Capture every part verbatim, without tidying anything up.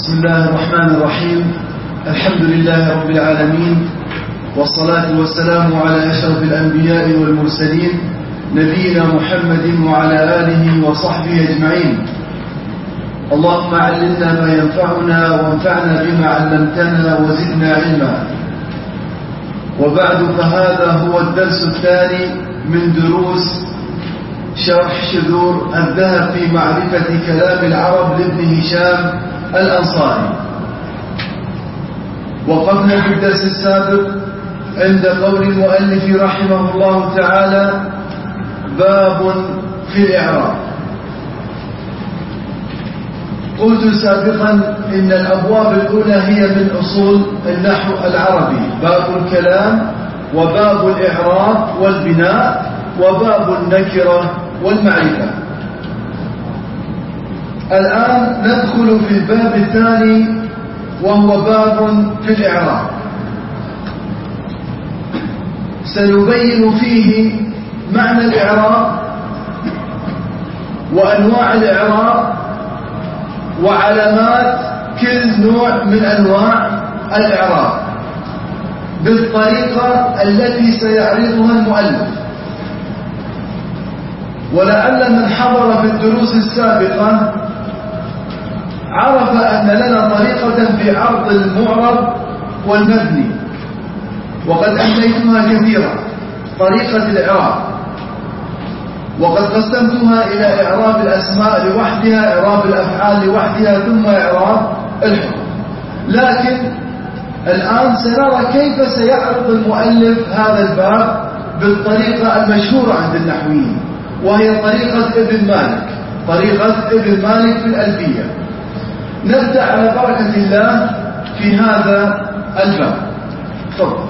بسم الله الرحمن الرحيم. الحمد لله رب العالمين، والصلاة والسلام على أشرف الأنبياء والمرسلين نبينا محمد وعلى آله وصحبه أجمعين. اللهم علمنا ما ينفعنا وانفعنا بما علمتنا وزدنا علما. وبعد، فهذا هو الدرس الثاني من دروس شرح شذور الذهب في معرفة كلام العرب لابن هشام الأنصاري. وقفنا في الدرس السابق عند قول المؤلف رحمه الله تعالى: باب في الإعراب. قلت سابقا إن الأبواب الأولى هي من أصول النحو العربي: باب الكلام، وباب الإعراب والبناء، وباب النكرة والمعرفة. الآن ندخل في الباب الثاني، وهو باب في الإعراب. سنبين فيه معنى الإعراب وأنواع الإعراب وعلامات كل نوع من أنواع الإعراب بالطريقة التي سيعرضها المؤلف. ولعل من حضر في الدروس السابقة عرف أن لنا طريقة في عرض المعرب والمبني، وقد أمليتها كثيرا، طريقة الإعراب، وقد قسمتها إلى إعراب الأسماء لوحدها، إعراب الأفعال لوحدها، ثم إعراب الحكم. لكن الآن سنرى كيف سيعرض المؤلف هذا الباب بالطريقة المشهورة عند النحويين، وهي طريقة ابن مالك، طريقة ابن مالك في الألفية. نبدأ على بركة الله في هذا الباب. تفضل.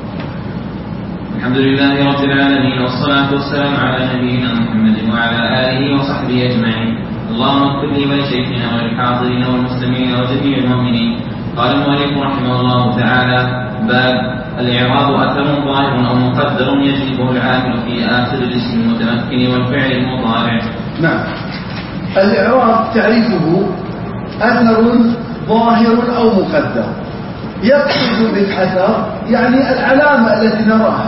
الحمد لله رب العالمين، والصلاة والسلام على نبينا محمد وعلى آله وصحبه أجمعين. اللهم اغفر لي ولشيخنا وللحاضرين والمسلمين وجميع المؤمنين. قال المؤلف رحمه الله تعالى: باب الإعراب أثر ظاهر أو مقدر يجلبه العامل في آخر الاسم المتمكن والفعل المضارع. نعم، الإعراب تعريفه أثر ظاهر أو مقدر. يقصد بالأثر يعني العلامة التي نراها: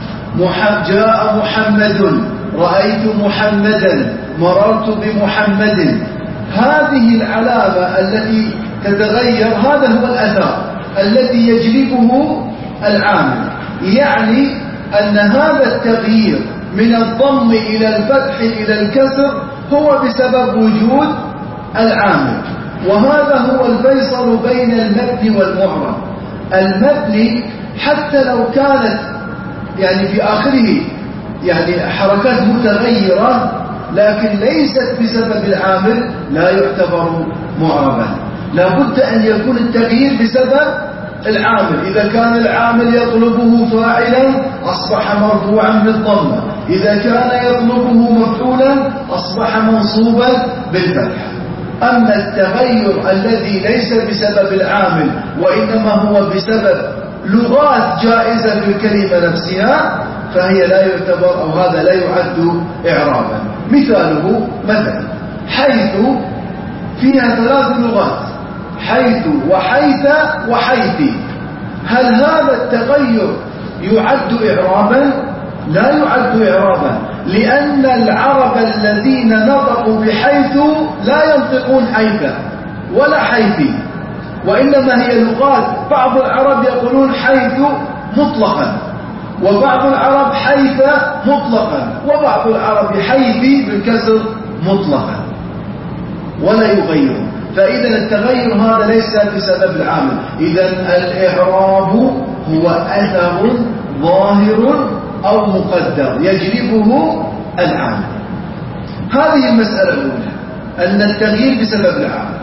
جاء محمد، رأيت محمدا، مررت بمحمد. هذه العلامة التي تتغير، هذا هو الأثر الذي يجلبه العامل. يعني أن هذا التغيير من الضم إلى الفتح إلى الكسر هو بسبب وجود العامل. وهذا هو الفيصل بين المبني والمعرب. المبني حتى لو كانت يعني في آخره يعني حركات متغيرة، لكن ليست بسبب العامل، لا يعتبر معربا. لا بد أن يكون التغيير بسبب العامل. إذا كان العامل يطلبه فاعلا أصبح مرفوعا بالضمة، إذا كان يطلبه مفعولا أصبح منصوبا بالفتح. أما التغير الذي ليس بسبب العامل وإنما هو بسبب لغات جائزة في الكلمة نفسها، فهي لا يعتبر، أو هذا لا يعد إعرابا. مثاله مثلا حيث، فيها ثلاث لغات: حيث وحيث وحيث. هل هذا التغير يعد إعرابا؟ لا يعد إعرابا، لأن العرب الذين نطقوا بحيث لا ينطقون حيث ولا حيث، وإنما هي لغات. بعض العرب يقولون حيث مطلقا، وبعض العرب حيث مطلقا، وبعض العرب حيث بالكسر مطلقا، ولا يغيرون. فإذا التغير هذا ليس بسبب العامل. إذا الإعراب هو أثر ظاهر أو مقدر يجلبه العامل. هذه المسألة الأولى، أن التغيير بسبب العامل.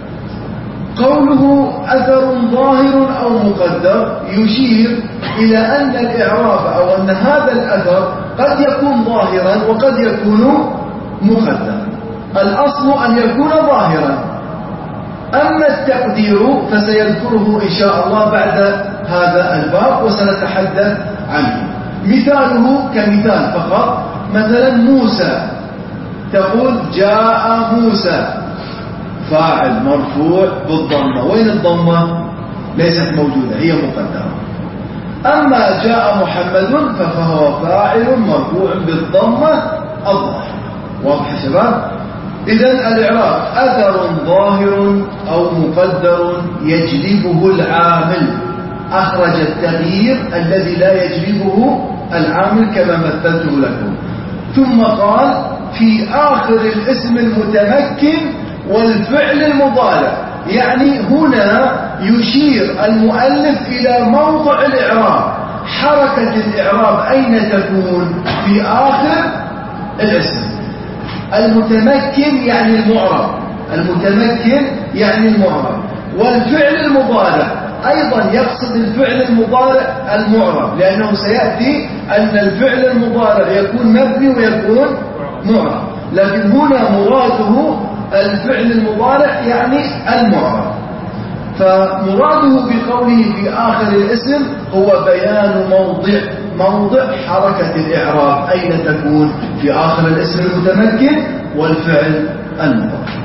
قوله أثر ظاهر أو مقدر يشير إلى أن الإعراب أو أن هذا الأثر قد يكون ظاهرا وقد يكون مقدرا. الأصل أن يكون ظاهرا. أما التقدير فسيذكره إن شاء الله بعد هذا الباب وسنتحدث عنه. مثاله كمثال فقط، مثلا موسى، تقول جاء موسى، فاعل مرفوع بالضمة. وين الضمة؟ ليست موجودة، هي مقدرة. أما جاء محمد فهو فاعل مرفوع بالضمة الظاهرة. واضح يا شباب؟ إذن الإعراب أثر ظاهر أو مقدر يجلبه العامل، أخرج التغيير الذي لا يجلبه العامل كما مثلته لكم. ثم قال في آخر الاسم المتمكن والفعل المضارع، يعني هنا يشير المؤلف إلى موضع الإعراب. حركة الإعراب أين تكون؟ في آخر الاسم. المتمكن يعني المعرب، المتمكن يعني المعرب. والفعل المضارع أيضا يقصد الفعل المضارع المعرب، لأنه سيأتي أن الفعل المضارع يكون مبني ويكون معرب، لكن هنا مراده الفعل المضارع يعني المعرب. فمراده بقوله في آخر الاسم هو بيان موضع موضع حركة الإعراب أين تكون؟ في آخر الاسم المتمكن والفعل المضارع.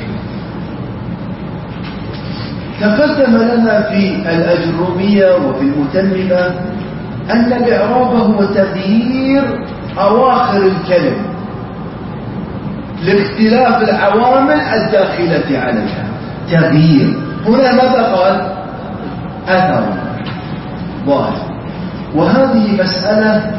تقدم لنا في الأجرومية وفي المتممة أن الإعراب هو تغيير أواخر الكلم لاختلاف العوامل الداخلة عليها. تغيير هنا ماذا قال؟ أثر ظاهر. وهذه مسألة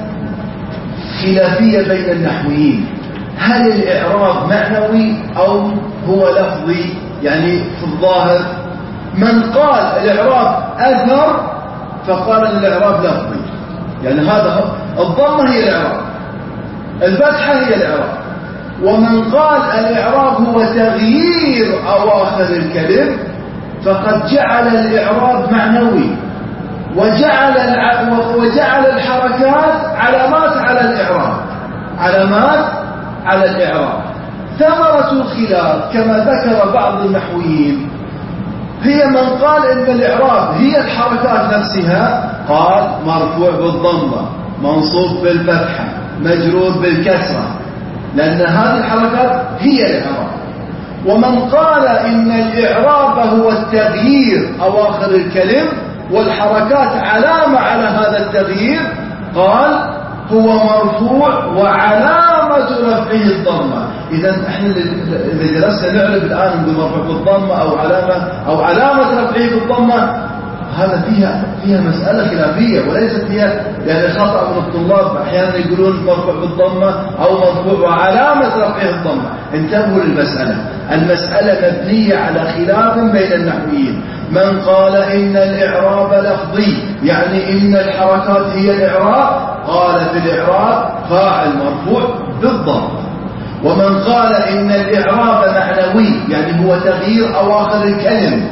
خلافية بين النحويين، هل الإعراب معنوي أو هو لفظي؟ يعني في الظاهر من قال الإعراب أثر فقال الإعراب لفظي، يعني هذا الضمة هي الإعراب، الفتحة هي الإعراب. ومن قال الإعراب هو تغيير أواخر الكلم فقد جعل الإعراب معنوي، وجعل وجعل الحركات علامات على الإعراب، علامات على الإعراب. ثمرة الخلاف كما ذكر بعض النحويين هي من قال إن الإعراب هي الحركات نفسها، قال مرفوع بالضمة، منصوب بالفتحة، مجرور بالكسرة، لأن هذه الحركات هي الإعراب. ومن قال إن الإعراب هو التغيير أواخر الكلم والحركات علامة على هذا التغيير، قال هو مرفوع وعلامة رفعه الضمة. إذا احنا إذا جلسنا نعرف الآن بمرفوع بالضمة أو علامة أو علامة رفعه بالضمة، هذا فيها فيها مسألة خلافية وليست فيها يعني خطأ من الطلاب. أحيانا يقولون مرفوع بالضمة أو مرفوع وعلامة رفعه الضمة. انتبهوا للمسألة، المسألة مبنية على خلاف بين النحويين. من قال إن الإعراب لفظي يعني إن الحركات هي الإعراب، قال في الإعراب فاعل مرفوع بالضمة. ومن قال إن الإعراب معنوي يعني هو تغيير أواخر الكلم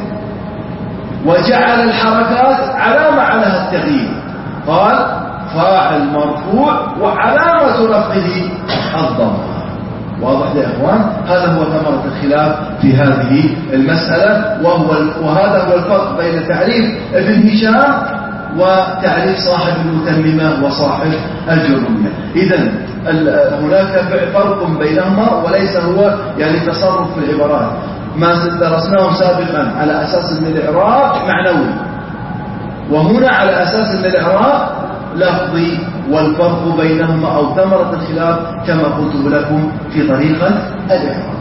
وجعل الحركات علامة على التغيير، قال فاعل مرفوع وعلامة رفعه الضمة. واضح يا إخوان؟ هذا هو ثمرة الخلاف في هذه المسألة، وهو وهذا هو الفرق بين تعريف ابن هشام وتعريف صاحب المتممة وصاحب الجرومية. إذن هناك فرق بينهما وليس هو يعني تصرف في العبارات. ما درسناه سابقا على أساس أن الإعراب معنوي، وهنا على أساس أن الإعراب لفظي، والفرق بينهما أو ثمرة الخلاف كما قلت لكم في طريقة الإعراب.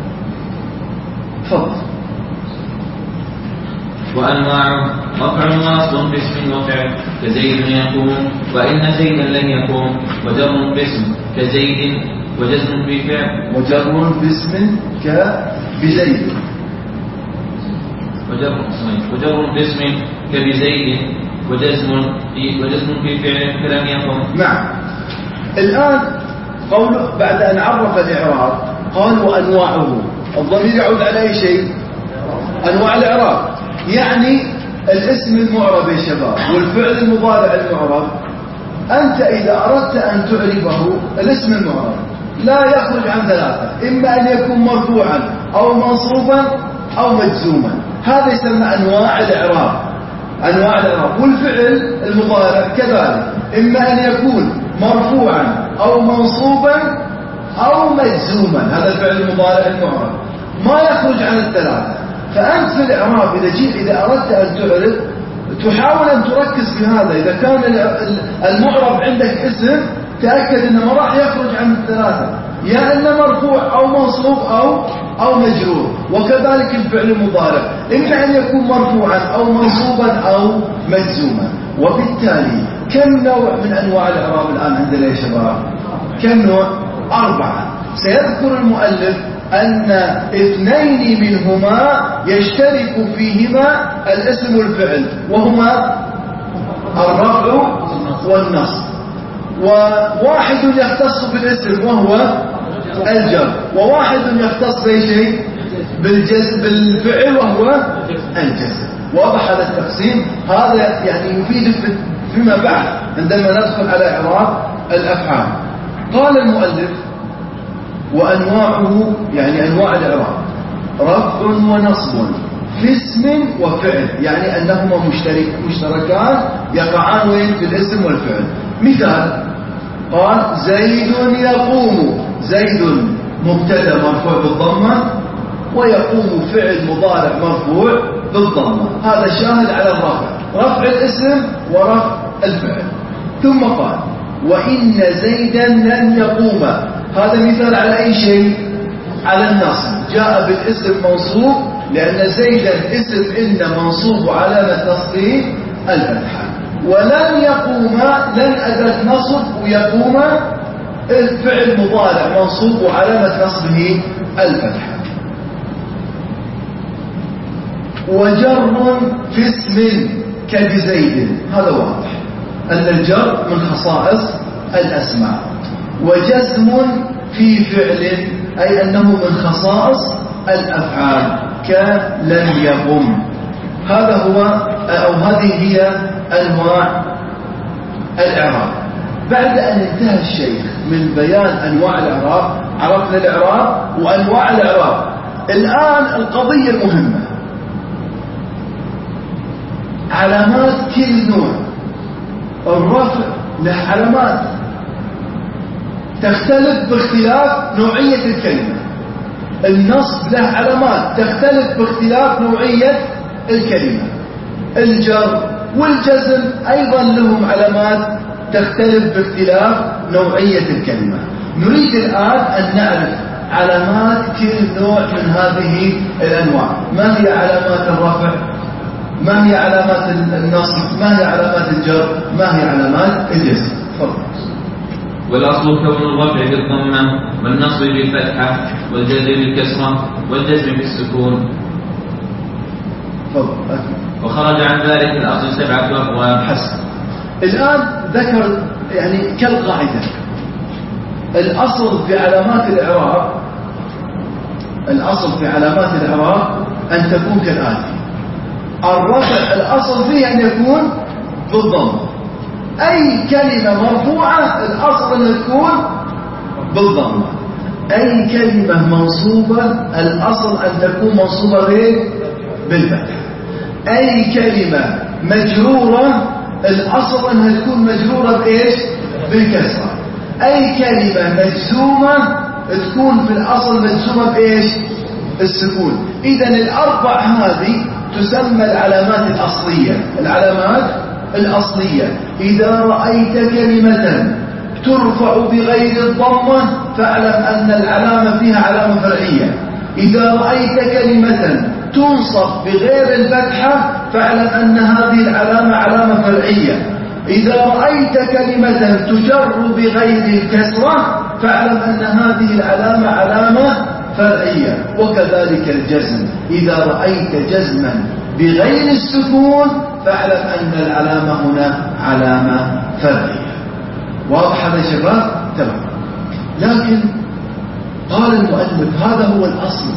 تفضل. وأنواعه رفع واصل باسم وفعل كزيد يقوم وإن زيدا لن يقوم، وجر باسم كزيد وجزم بفعل، وجر باسم كبزيد، وجر وجر باسم كبزيد وجزم في وجزم في فعل فلم يقم. نعم. الآن قوله بعد أن عرف الإعراب قال وأنواعه. الضمير يعود على أي شيء؟ أنواع الإعراب، يعني الاسم المعرب يا شباب والفعل المضارع المعرب. أنت إذا أردت أن تعرفه الاسم المعرب لا يخرج عن ثلاثة، إما أن يكون مرفوعا أو منصوبا أو مجزوما. هذا يسمى أنواع الإعراب، أنواع الإعراب. والفعل المضارع كذلك، إما أن يكون مرفوعا أو منصوبا أو مجزوما، هذا الفعل المضارع المعرب. ما يخرج عن الثلاثة. فأنت في الإعراب إذا جيت إذا أردت أن تعرف تحاول أن تركز في هذا. إذا كان المعرب عندك اسم تأكد أنه ما راح يخرج عن الثلاثة، يا أنه مرفوع أو منصوب أو أو مجرور. وكذلك الفعل المضارع إما أن يكون مرفوعا أو منصوبا أو مجزوما. وبالتالي كم نوع من أنواع الإعراب الآن عندنا يا شباب؟ كم نوع؟ أربعة. سيذكر المؤلف أن اثنين منهما يشترك فيهما الاسم والفعل، وهما الرفع والنصب، وواحد يختص بالاسم وهو الجر، وواحد يختص بشيء بالجزم بالفعل وهو الجزم. واضح هذا التقسيم؟ هذا يعني يفيدك فيما بعد عندما ندخل على إعراب الأفعال. قال المؤلف وأنواعه يعني أنواع الإعراب رفع ونصب في اسم وفعل، يعني أنهما مشترك مشتركان يقعان وين؟ في الاسم والفعل. مثال قال زيد يقوم، زيد مبتدا مرفوع بالضمة ويقوم فعل مضارع مرفوع بالضمة. هذا شاهد على الرفع، رفع الاسم ورفع الفعل. ثم قال وإن زيدا لن يقوم، هذا مثال على أي شيء؟ على النصب. جاء بالاسم منصوب لأن زيدا اسم إن منصوب علامة نصبه الفتحة. ولن يقوم لن أداة نصب، ويقوم الفعل مضارع منصوب وعلامة نصبه الفتحة. وجر في اسم كبزيد، هذا واضح أن الجر من خصائص الأسماء. وجزم في فعل أي أنه من خصائص الأفعال كلن يقم. هذا هو أو هذه هي أنواع الإعراب. بعد أن انتهى الشيخ من بيان أنواع الإعراب، عرفنا الإعراب وأنواع الإعراب. الآن القضية المهمة علامات كل نوع. الرفع له علامات تختلف باختلاف نوعية الكلمة. النصب له علامات تختلف باختلاف نوعية الكلمة. الجر والجزم أيضا لهم علامات تختلف باختلاف نوعية الكلمة. نريد الآن أن نعرف علامات كل نوع من هذه الأنواع. ما هي علامات الرفع؟ ما هي علامات النصب؟ ما هي علامات الجر؟ ما هي علامات الجزم؟ تفضل. والأصل كون الرفع بالضمة والنصب بالفتحة والجزم بالكسرة والجزم بالسكون. تفضل. وخرج عن ذلك الأصل سبعة أبواب. حسن. الآن ذكر يعني كالقاعدة الأصل في علامات الإعراب، الأصل في علامات الإعراب أن تكون كالآتي. الرفع الأصل فيه أن يكون بالضم. أي كلمة مرفوعة الأصل أن تكون بالضم. أي كلمة منصوبة الأصل أن تكون منصوبة بالفتح. أي كلمة مجرورة الأصل أنها تكون مجرورة بإيش؟ بالكسرة. أي كلمة مجزومة تكون في الأصل مجزومة بإيش؟ السكون. إذن الأربع هذه تسمى العلامات الأصلية. العلامات الأصلية. إذا رأيت كلمة ترفع بغير الضمة فاعلم أن العلامة فيها علامة فرعية. إذا رأيت كلمة تنصب بغير الفتحة فاعلم أن هذه العلامة علامة فرعية. إذا رأيت كلمة تجر بغير الكسرة فاعلم أن هذه العلامة علامة فرعية. وكذلك الجزم. إذا رأيت جزما بغير السكون فاعلم أن العلامة هنا علامة فرعية. واضح هذا يا شباب؟ تمام. لكن قال المؤلف هذا هو الأصل،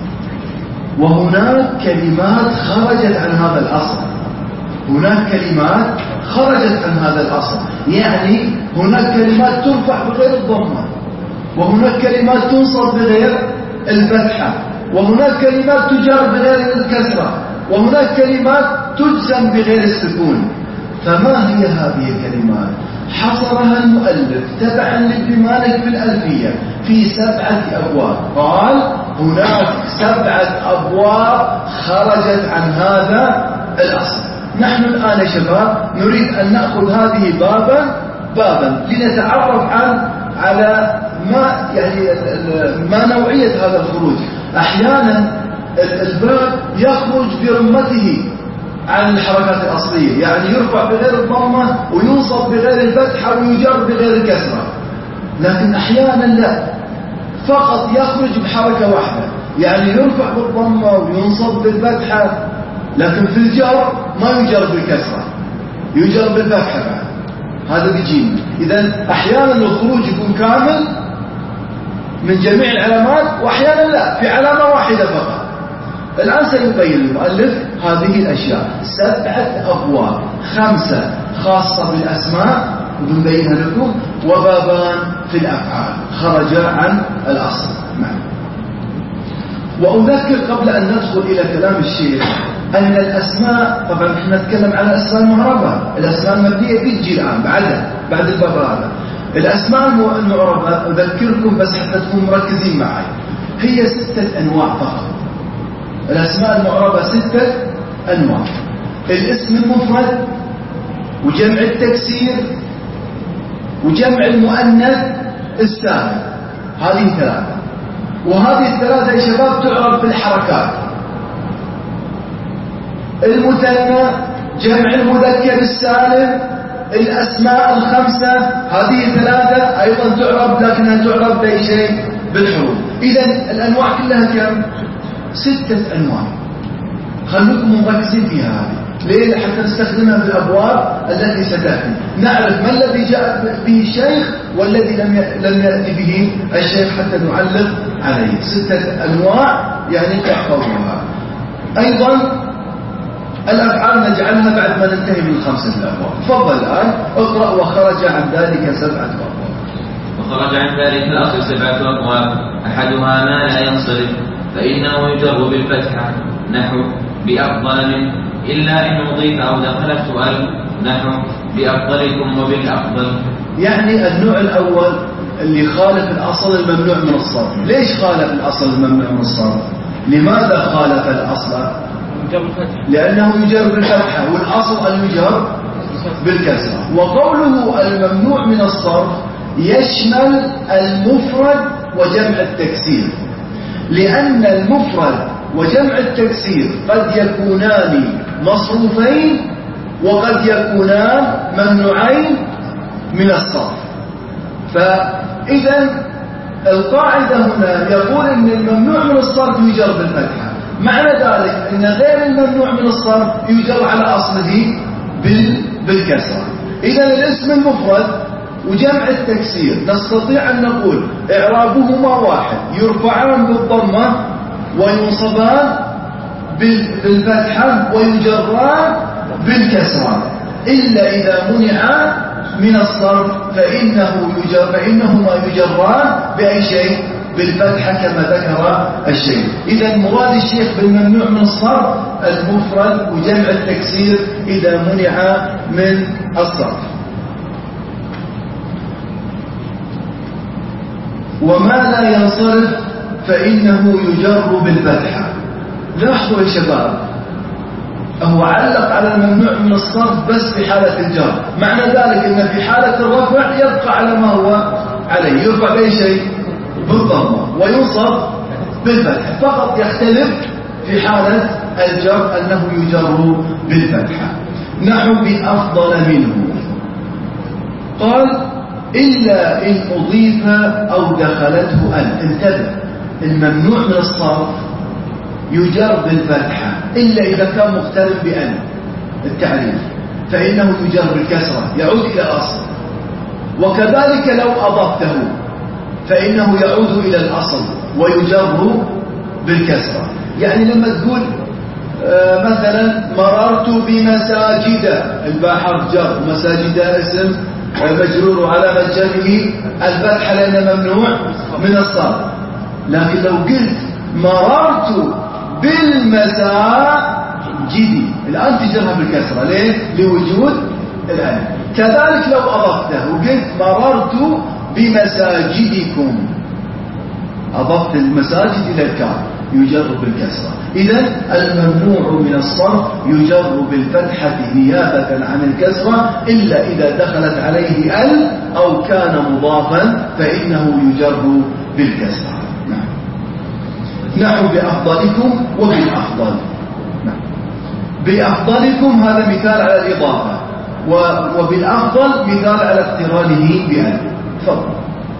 وهناك كلمات خرجت عن هذا الأصل. هناك كلمات خرجت عن هذا الأصل، يعني هناك كلمات ترفع بغير الضمة، وهناك كلمات تنصب بغير الفتحة، وهناك كلمات تجر بغير الكسرة، وهناك كلمات تجزم بغير السكون. فما هي هذه الكلمات؟ حصرها المؤلف تبعا لابن مالك في الألفية في سبعة أبواب. قال هناك سبعة أبواب خرجت عن هذا الأصل. نحن الآن يا شباب نريد أن نأخذ هذه بابا بابا لنتعرف عن على ما يعني ما نوعية هذا الخروج. أحيانا الباب يخرج برمته عن الحركات الأصلية، يعني يرفع بغير الضمة وينصب بغير الفتحة ويجر بغير الكسرة. لكن أحيانا لا، فقط يخرج بحركة واحدة، يعني يرفع بالضمة وينصب بالفتحة، لكن في الجر ما يجر بالكسرة، يجر بالفتحة بعد. هذا بيجينا. إذن أحيانا الخروج يكون كامل من جميع العلامات، وأحيانا لا، في علامة واحدة فقط. الآن سيبين المؤلف هذه الأشياء. سبعة أبواب، خمسة خاصة بالأسماء وبنبينها لكم، وبابان في الأفعال خرج عن الأصل. نعم. وأذكر قبل أن ندخل إلى كلام الشيخ أن الأسماء، طبعا نحن نتكلم عن الأسماء المعربة، الأسماء المبنية بتجي الآن بعدها بعد الباب هذا. الأسماء المعربة أذكركم بس حتى تكونوا مركزين معي، هي ستة أنواع فقط. الأسماء المعربة ستة أنواع: الاسم المفرد، وجمع التكسير، وجمع المؤنث السالم. هذه ثلاثة، وهذه الثلاثة يا شباب تعرف بالحركات. المثنى، جمع المذكر السالم، الأسماء الخمسة، هذه ثلاثة أيضا تعرف، لكنها تعرف بأي شيء؟ بالحروف. إذن الأنواع كلها كم؟ ستة أنواع. خلوكم مركزين فيها هذه. ليه؟ حتى نستخدمها في الأبواب التي ستأتي، نعرف ما الذي جاء به الشيخ والذي لم لم يأتي به الشيخ حتى نعلق عليه. ستة أنواع يعني تحفظوها. أيضا الأفعال نجعلها بعد ما ننتهي من الخمسة الأبواب. تفضل الآن اقرأ. وخرج عن ذلك سبعة أبواب. وخرج عن ذلك الأصل سبعة أبواب، أحدها ما لا ينصرف فإنه يجر بالفتحة، نحو بأفضل منه، إلا إن أضيف أو دخلت سؤال، نحو بأفضلكم وبالأفضل. يعني النوع الأول اللي خالف الأصل الممنوع من الصرف. ليش خالف الأصل الممنوع من الصرف؟ لماذا خالف الأصل؟ لأنه يجر بالفتحة، والأصل أن يجر بالكسرة. وقوله الممنوع من الصرف يشمل المفرد وجمع التكسير، لأن المفرد وجمع التكسير قد يكونان مصروفين وقد يكونان ممنوعين من الصرف. فإذا القاعدة هنا يقول أن الممنوع من الصرف يجر بالفتحة، معنى ذلك أن غير الممنوع من الصرف يجر على أصله بالكسرة. إذا الاسم المفرد وجمع التكسير نستطيع أن نقول إعرابهما واحد، يرفعان بالضمة وينصبان بالفتحة ويجران بالكسرة، إلا إذا منع من الصرف فإنه يجر فإنهما يجران بأي شيء؟ بالفتحة كما ذكر الشيخ. إذا مراد الشيخ بالممنوع من الصرف المفرد وجمع التكسير إذا منع من الصرف. وما لا ينصرف فإنه يجر بالفتحة. لاحظوا يا شباب، هو علق على الممنوع من الصرف بس في حالة الجر، معنى ذلك أن في حالة الرفع يبقى على ما هو عليه، يرفع بأي شيء؟ بالضمة، وينصب بالفتح، فقط يختلف في حالة الجر أنه يجر بالفتحة. نحو بأفضل منه. قال إلا إن أضيف أو دخلته أن. انتبه، الممنوع من الصرف يجر بالفتحة إلا إذا كان مقترن بأن التعريف، فإنه يجر بالكسرة يعود إلى الأصل. وكذلك لو أضفته فإنه يعود إلى الأصل ويجر بالكسرة. يعني لما تقول آه مثلا مررت بمساجد، الباء حرف جر، مساجد اسم مجرور على جره الفتحة لأنه ممنوع من الصرف. لكن لو قلت مررت بالمساجد الآن تجرها بالكسرة. ليه؟ لوجود الآن. كذلك لو أضفته وقلت مررت بمساجدكم، أضفت المساجد إلى الكاف يجر بالكسرة. إذن الممنوع من الصرف يجر بالفتحة نيابة عن الكسرة إلا إذا دخلت عليه ال أو كان مضافا فإنه يجر بالكسرة. نعم. نحو بأفضلكم وبالأفضل. نعم. بأفضلكم هذا مثال على الإضافة، وبالأفضل مثال على اقترانه بأل. تفضل.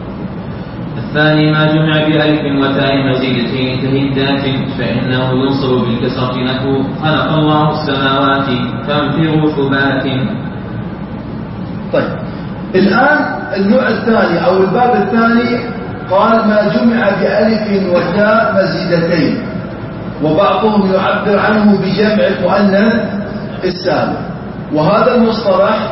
الثاني ما جمع بألف وتاء مزيدتين كهندات فإنه ينصب بالكسرة نحو خلق الله السماوات فانفروا ثبات. طيب الآن النوع الثاني أو الباب الثاني قال ما جمع بألف وتاء مزيدتين، وبعضهم يعبر عنه بجمع المؤنث السالم. وهذا المصطلح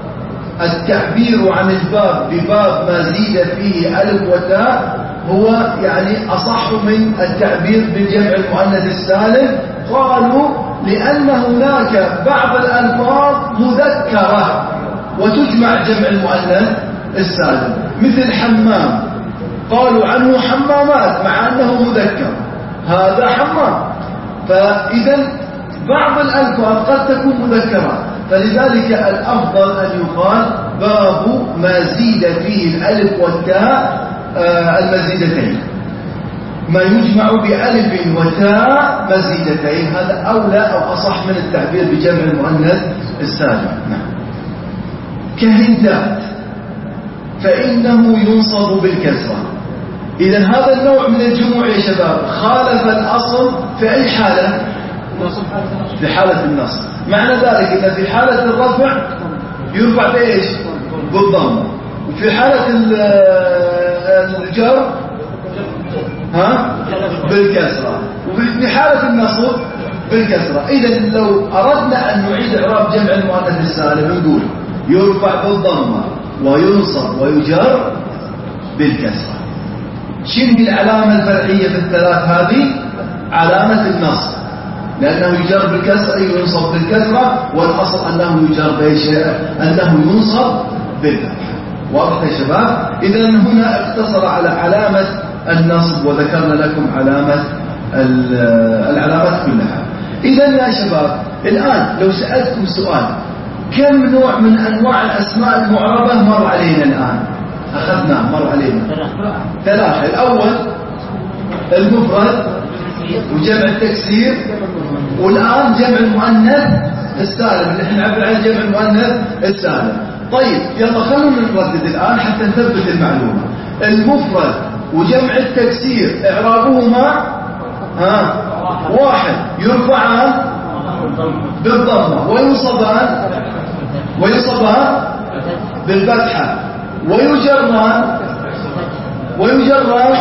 التعبير عن الباب بباب ما زيد فيه ألف وتاء هو يعني أصح من التعبير بالجمع المؤنث السالم. قالوا لأن هناك بعض الألفاظ مذكرة وتجمع جمع المؤنث السالم، مثل حمام قالوا عنه حمامات مع أنه مذكر، هذا حمام. فإذا بعض الألفاظ قد تكون مذكرة، فلذلك الأفضل أن يقال باب ما زيد فيه الألف والتاء المزيدتين، ما يجمع بألف وتاء مزيدتين، هذا أولى أو أصح من التعبير بجمع المؤنث السالم. نعم. كهندات فإنه ينصب بالكسرة. إذا هذا النوع من الجموع يا شباب خالف الأصل في أي حالة؟ في حالة النصب. معنى ذلك إن في حالة الرفع يرفع بإيش؟ بالضم، وفي حالة الجر ها بالكسرة، وفي حالة النصب بالكسرة. إذا لو أردنا أن نعيد إعراب جمع المؤنث السالم نقول يرفع بالضمة وينصب ويجر بالكسرة. شنو العلامة الفرعية في الثلاث هذه؟ علامة النصب، لأنه يجر بالكسرة ينصب بالكسرة، والأصل أنه يجر بأي شيء أنه ينصب بالفتحة. واضح يا شباب؟ إذا هنا اقتصر على علامة النصب وذكرنا لكم علامة العلامات كلها. إذا يا شباب الآن لو سألتكم سؤال كم نوع من أنواع الأسماء المعربة مر علينا الآن؟ أخذناه مر علينا ثلاثة. الأول المفرد وجمع التكسير، والآن جمع المؤنث السالم اللي احنا نعبر عن جمع المؤنث السالم. طيب يلا خلونا نردد الآن حتى نثبت المعلومة. المفرد وجمع التكسير إعرابهما ها واحد، يرفعان بالضمة وينصبان وينصبان بالفتحة ويجران ويجران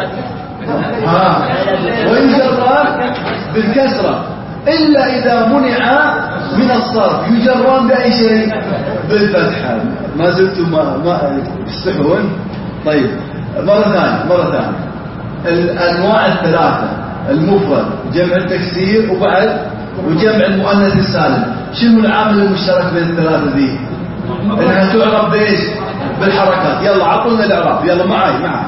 ها ويجران بالكسرة، إلا إذا منع من الصرف يجران بأي شيء؟ بالفتحة. ما زلتم ما ما تستحون؟ طيب مرة ثانية مرة ثانية الأنواع الثلاثة المفرد جمع التكسير وبعد وجمع المؤنث السالم، شنو العامل المشترك بين الثلاثة ذي؟ انها تعرب بايش؟ بالحركات. يلا عطونا الاعراب، يلا معي معي.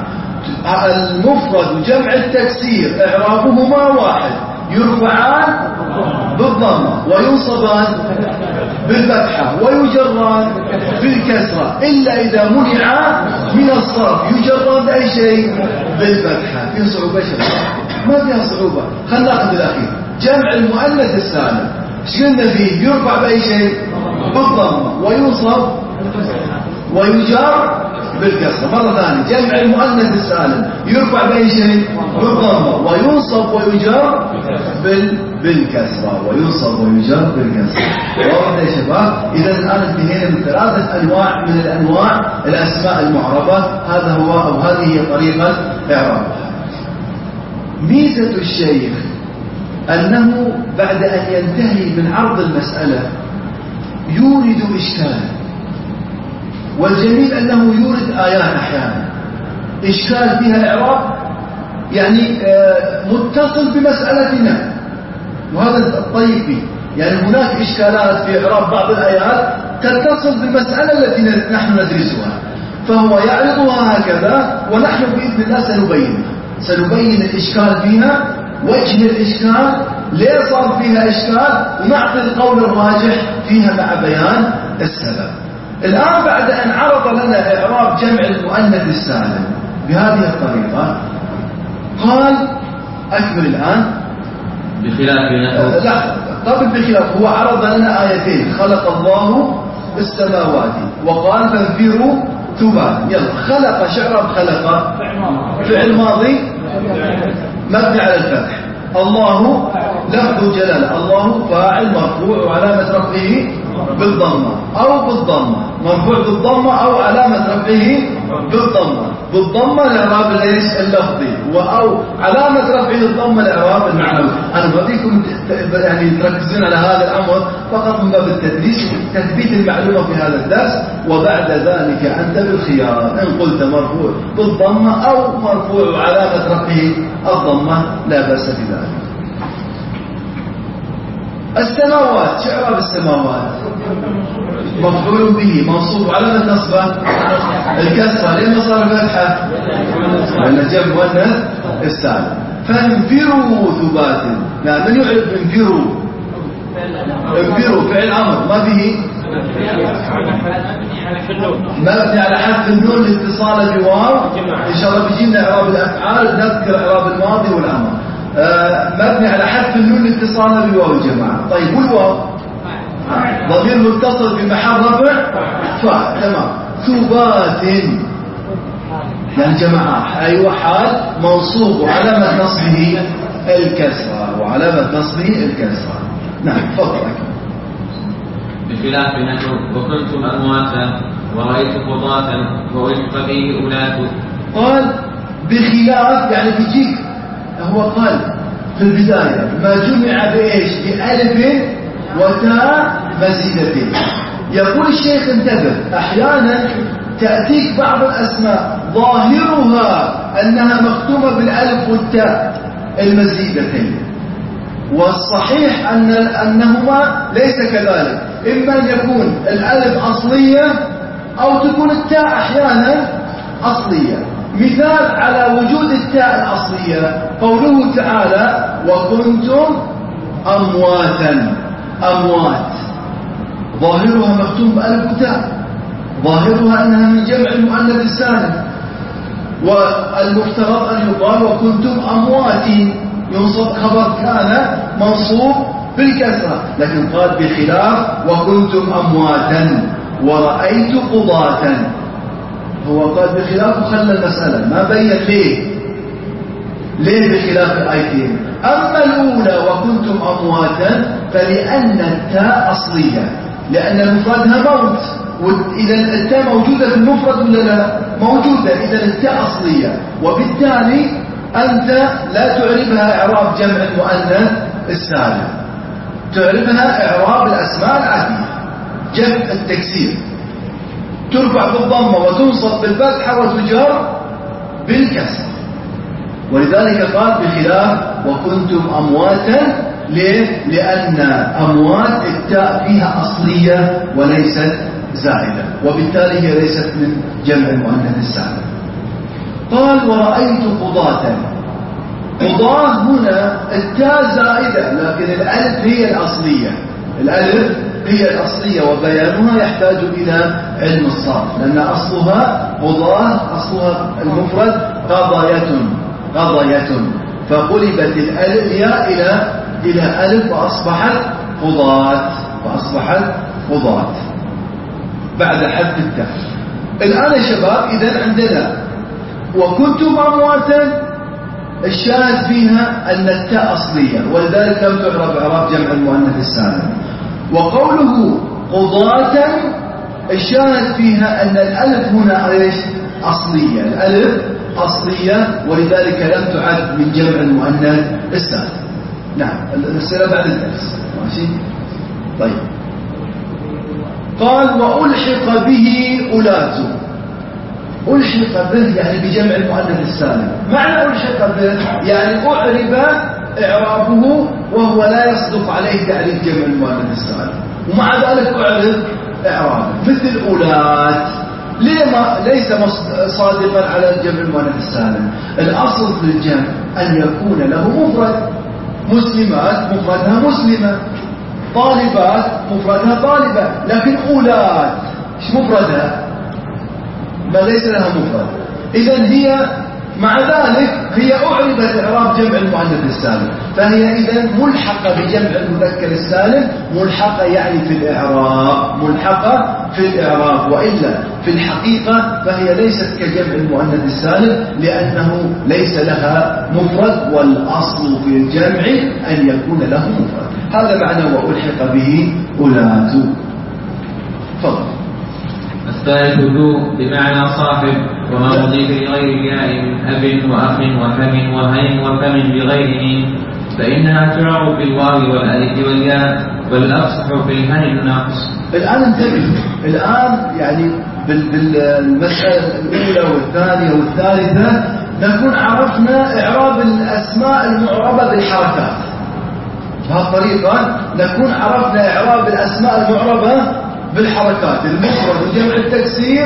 المفرد وجمع التكسير اعرابهما واحد، يرفعان بالضمة وينصبان بالفتحة ويجران بالكسرة، إلا إذا منع من الصرف يجران بأي شيء؟ بالفتحة. فيها صعوبة شباب؟ ما فيها صعوبة. خلنا ناخذ الأخير جمع المؤنث السالم، ايش قلنا فيه؟ يرفع بأي شيء؟ بالضمة وينصب ويجر بالكسرة. مرة ثانية جمع المؤنث السالم يرفع بأي شيء؟ بالضمة وينصب ويجر بال... بالكسرة وينصب ويجر بالكسرة. واضح يا شباب؟ إذا الآن انتهينا من ثلاثة أنواع من الأنواع الأسماء المعربة، هذا هو أو هذه هي طريقة إعرابها. ميزة الشيخ أنه بعد أن ينتهي من عرض المسألة يورد إشكالا، والجميل أنه يورد آيات أحيانا إشكال فيها الإعراب يعني متصل بمسألتنا، وهذا الطيب فيه. يعني هناك إشكالات في إعراب بعض الآيات تتصل بالمسألة التي نحن ندرسها، فهو يعرضها هكذا ونحن بإذن الله سنبينها، سنبين الإشكال فيها، وجه الإشكال، ليه صار فيها إشكال، ونعطي القول الراجح فيها مع بيان السبب. الآن بعد أن عرض لنا إعراب جمع المؤنث السالم بهذه الطريقة قال أكمل الآن بخلاف آه لا قبل بخلاف، هو عرض لنا آيتين، خلق الله السماوات وقال فانفروا ثبات. يلا خلق شعر خلق فعل ماضي مبني على الفتح، الله لفظ جلالة، الله فاعل مرفوع وعلامة رفعه بالضمة أو بالضمة، مرفوع بالضمة أو علامة رفعه بالضمة، بالضمة الإعراب ليس اللفظي، أو علامة رفعه الضمة الإعراب المعنوي. أنا بديكم يعني تركزون على هذا الأمر فقط من باب التدريس تثبيت المعلومة في هذا الدرس، وبعد ذلك أنت بالخيار إن قلت مرفوع بالضمة أو مرفوع وعلامة رفعه الضمة لا بأس بذلك. السماوات شعر بالسماوات مفعول به منصوب علامة نصبه الكسرة، لما صار فتحة لأن جمع مؤنث السالم. فانفروا ثبات، نعم من يعرف انفروا؟ انفروا فعل أمر ما به مبني على حذف النون لاتصال بواو، إن شاء الله بيجينا إعراب الأفعال نذكر إعراب الماضي والأمر. آه مبني على حذف النون لاتصال بواو الجماعة. طيب والواو ضمير متصل بمحل رفع فاعل، تمام. ثبات يعني جماعة أيوة حال منصوب وعلامة نصبه الكسرة، وعلامة نصبه الكسرة. نعم فضل. بخلاف نحو وكنتم أمواتا ورأيت قضاة ووفق به أولاد. قال بخلاف يعني بيجيك، هو قال في البداية ما جمع بإيش؟ بألف وتاء مزيدتين. يقول الشيخ انتبه، أحيانا تأتيك بعض الأسماء ظاهرها أنها مختومة بالألف والتاء المزيدتين، والصحيح أن أنهما ليس كذلك، إما أن يكون الألف أصلية أو تكون التاء أحيانا أصلية. مثال على وجود التاء الأصلية قوله تعالى وكنتم أمواتا، أموات ظاهرها مختوم بألف وتاء، ظاهرها أنها من جمع المؤنث السالم، والمفترض أن يقال وكنتم أموات، ينصب خبر كان منصوب بالكسرة، لكن قال بخلاف وكنتم أمواتا ورأيت قضاة، هو قال بخلاف وخلى المسألة ما بين ليه ليه بخلاف الآيتين. أما الأولى وكنتم أمواتا فلأن التاء أصلية، لأن مفردها موت، وإذا التاء موجودة في المفرد ولا لا؟ موجودة، إذا التاء أصلية، وبالتالي أنت لا تعربها إعراب جمع المؤنث السالم، تعربها إعراب الأسماء العادية، جمع التكسير، ترفع بالضمة وتنصب بالفتحة وتجر بالكسر. ولذلك قال بخلاف وكنتم أمواتا، ليه؟ لأن أموات التاء فيها أصلية وليست زائدة، وبالتالي هي ليست من جمع المؤنث السالم. قال ورأيت قضاة، قضاة هنا التاء زائدة لكن الألف هي الأصلية، الألف هي الأصلية، وبيانها يحتاج إلى علم الصرف، لأن أصلها قضاة، أصلها المفرد قضاية قضاية، فقلبت الألف يا إلى إلى ألف وأصبحت قضاة، وأصبحت قضاة بعد حذف التاء. الآن يا شباب إذا عندنا وكنتم أمواتا، الشاهد فيها أن التاء أصلية، ولذلك لم تعرب إعراب جمع المؤنث السالم. وقوله قضاة الشاهد فيها أن الألف هنا ايش؟ أصلية، الألف أصلية، ولذلك لم تعد من جمع المؤنث السالم. نعم الأسئلة بعد الدرس ماشي. طيب قال وألحق به أولاد، ألحق به يعني بجمع المؤنث السالم. معنى ألحق به يعني أعرب إعرابه وهو لا يصدق عليه تعريف جمع المؤنث السالم، ومع ذلك أعرب إعرابا مثل أولاد. ليه ما ليس صادقا على الجمع المؤنث السالم؟ الأصل في الجمع أن يكون له مفرد. مسلمات مفردها مسلمة، طالبات مفردها طالبة، لكن أولاد ايش مفردها؟ ما ليس لها مفرد. إذن هي مع ذلك هي أعربت إعراب جمع المؤنث السالم، فهي إذن ملحقة بجمع المذكر السالم، ملحقة يعني في الإعراب، ملحقة في الإعراب، وإلا في الحقيقة فهي ليست كجمع المؤنث السالم لأنه ليس لها مفرد، والأصل في الجمع أن يكون له مفرد. هذا معنى وألحق به أولاد. فضل. الثالث ذو بمعنى صاحب، وما أضيف لغير ياء من أب وأخ وفم وهن وفم بغير مين فإنها تعرب بالواو والألف والياء، والأفصح في الهن الناقص. الآن انتبه، الآن يعني بالمسألة الأولى والثانية والثالثة نكون عرفنا إعراب الأسماء المعربة بالحركات. بهالطريقة نكون عرفنا إعراب الأسماء المعربة بالحركات، المفرد وجمع التكسير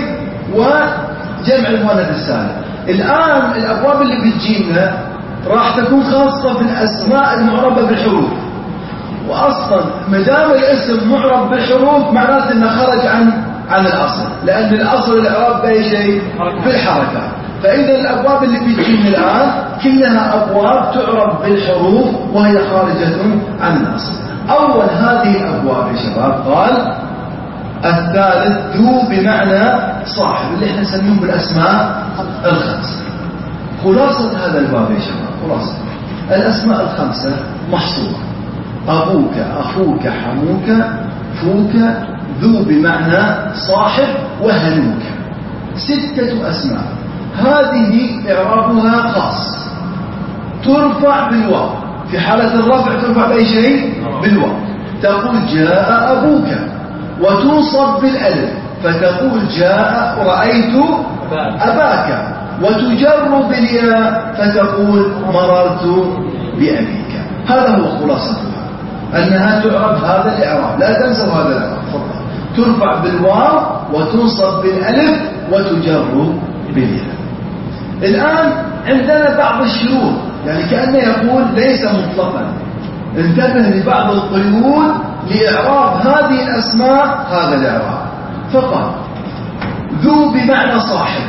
وجمع المؤنث السالم. الآن الأبواب اللي بتجينا راح تكون خاصة بالأسماء المعربة بالحروف، وأصلا مدام الاسم معرب بالحروف معناته أنه خرج عن عن الأصل، لأن الأصل الإعراب بأي شيء بالحركات. فإذا الأبواب اللي بتجينا الآن كلها أبواب تعرب بالحروف وهي خارجة عن الأصل. أول هذه الأبواب يا شباب قال الثالث ذو بمعنى صاحب، اللي احنا نسميهم بالأسماء الخمسة. خلاصة هذا الباب يا شباب، خلاصة الأسماء الخمسة محصورة: أبوك، أخوك، حموك، فوك، ذو بمعنى صاحب، وهنوك. ستة أسماء، هذه إعرابها خاص، ترفع بالواو، في حالة الرفع ترفع بأي شيء؟ بالواو. تقول جاء أبوك، وتنصب بالألف فتقول جاء رأيت أباك، وتجر بالياء فتقول مررت بأبيك. هذا هو خلاصتها، أنها تعرب هذا الإعراب، لا تنسوا هذا الإعراب. ترفع بالواو وتنصب بالألف وتجر بالياء. الآن عندنا بعض الشروط، يعني كأنه يقول ليس مطلقا، انتبه لبعض القيود لإعراب هذه الأسماء هذا الإعراب. فقط ذو بمعنى صاحب،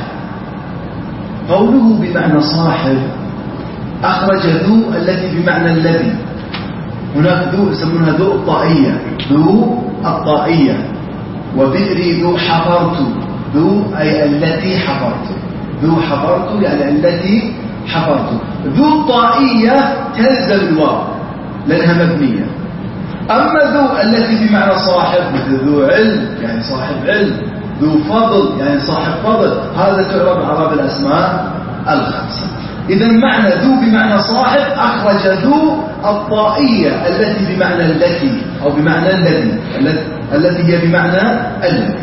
قوله بمعنى صاحب أخرج ذو التي بمعنى الذي. هناك ذو يسمونها ذو الطائية، ذو الطائية. وبئري ذو حفرت، ذو أي التي حفرت، ذو حفرت يعني التي حفرت. ذو الطائية تلزم الواو لأنها مبنية. أما ذو التي بمعنى صاحب مثل ذو علم يعني صاحب علم، ذو فضل يعني صاحب فضل، هذا تعرب إعراب الأسماء الخمسة. إذا معنى ذو بمعنى صاحب أخرج ذو الطائية التي بمعنى التي أو بمعنى الذي، التي هي بمعنى الذي.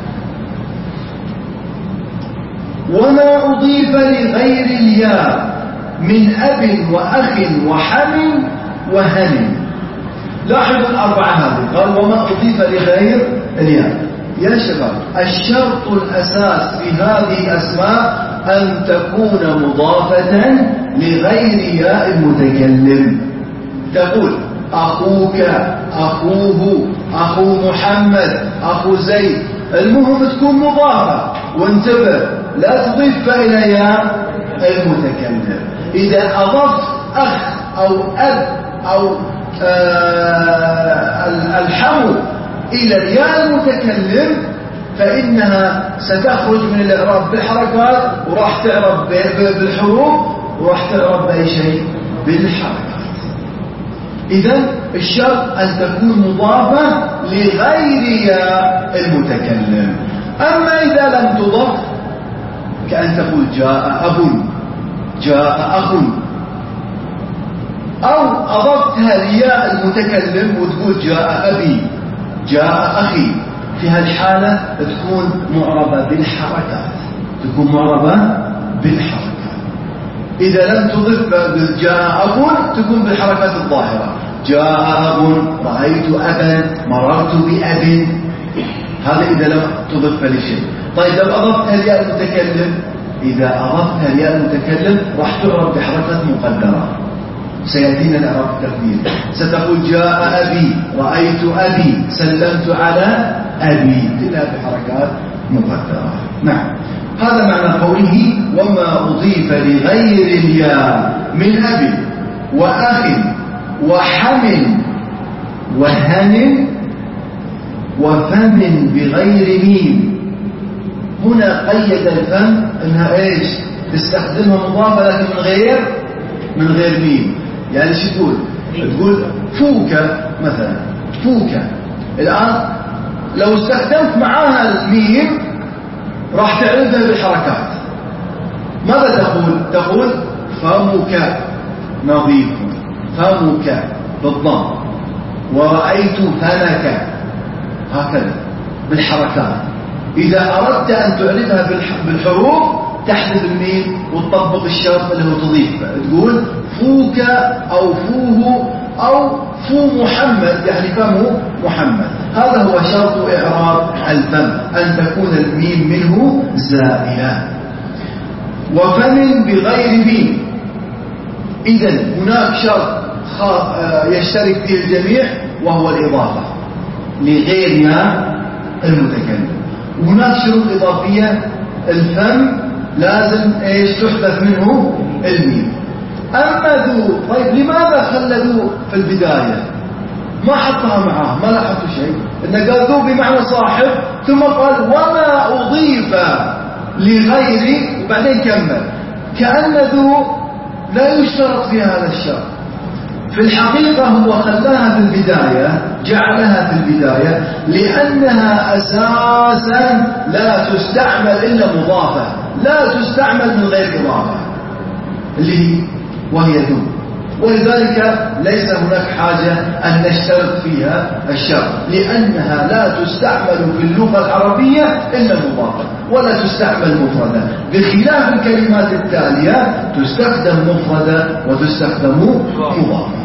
وما أضيف لغير الياء من أب وأخ وحم وهن. لاحظوا الأربعة هذه، قال وما أضيف لغير الياء. يا شباب الشرط الأساس في هذه الأسماء أن تكون مضافة لغير ياء المتكلم. تقول أخوك، أخوه، أخو محمد، أخو زيد، المهم تكون مضافة. وانتبه لا تضيف إلى ياء المتكلم. إذا أضفت أخ أو أب أو آه الحمو إلى الياء المتكلم فإنها ستخرج من الإعراب بالحركات، وراح تعرب بالحروف، وراح تعرب بأي شيء بالحركات. إذن الشرط أن تكون مضافة لغير ياء المتكلم. أما إذا لم تضف كأن تقول جاء أب، جاء أخ، أو أضفتها لياء المتكلم وتقول جاء أبي، جاء أخي، في هالحالة تكون معربة بالحركات، تكون معربة بالحركات. إذا لم تضف جاء أب تكون بالحركات الظاهرة، جاء أب، رأيت أبا، مررت بأب. هذا إذا لم تضف لشيء. طيب لو أضفت الياء المتكلم، إذا أضفت الياء المتكلم راح تعرف بحركة مقدرة، سيأتينا الإعراب التقديري. ستقول جاء أبي، رأيت أبي، سلمت على أبي، كلها بحركات مقدرة. نعم، هذا معنى قوله وما أضيف لغير الياء من أب وأخ وحم وهن وفم بغير ميم. هنا قيد الفم انها ايش؟ تستخدمها مضافة لكن من غير من غير ميم. يعني شو تقول؟ تقول فوك مثلا، فوك. الآن لو استخدمت معاها الميم راح تعرفها بالحركات. ماذا تقول؟ تقول فمك نظيف، فمك بالضم، ورأيت فمك، هكذا بالحركات. إذا أردت أن تعرفها بالحروف تحذف الميم وتطبق الشرط اللي هو تضيف، تقول فوك أو فوه أو فو محمد، يعني فمه محمد. هذا هو شرط إعراب الفم، أن تكون الميم منه زائلة. وفم بغير ميم، إذن هناك شرط يشترك فيه الجميع وهو الإضافة لغير المتكلم. وهناك شروط إضافية، الفم لازم إيش؟ تحذف منه الميم. أما ذو، طيب لماذا خلدوا في البداية؟ ما حطها معاه، ما لاحظوا شيء، إنه قال ذو بمعنى صاحب، ثم قال وما أضيف لغيري، وبعدين كمل كأن ذو لا يشترط في هذا الشرط. في الحقيقة هو خلاها في البداية، جعلها في البداية لأنها أساسا لا تستعمل إلا مضافة، لا تستعمل من غير إضافة، اللي هي وهي ذو. ولذلك ليس هناك حاجة أن نشترط فيها الشرط، لأنها لا تستعمل في اللغة العربية إلا مضافة، ولا تستعمل مفردة، بخلاف الكلمات التالية تستخدم مفردة وتستخدم مضافة.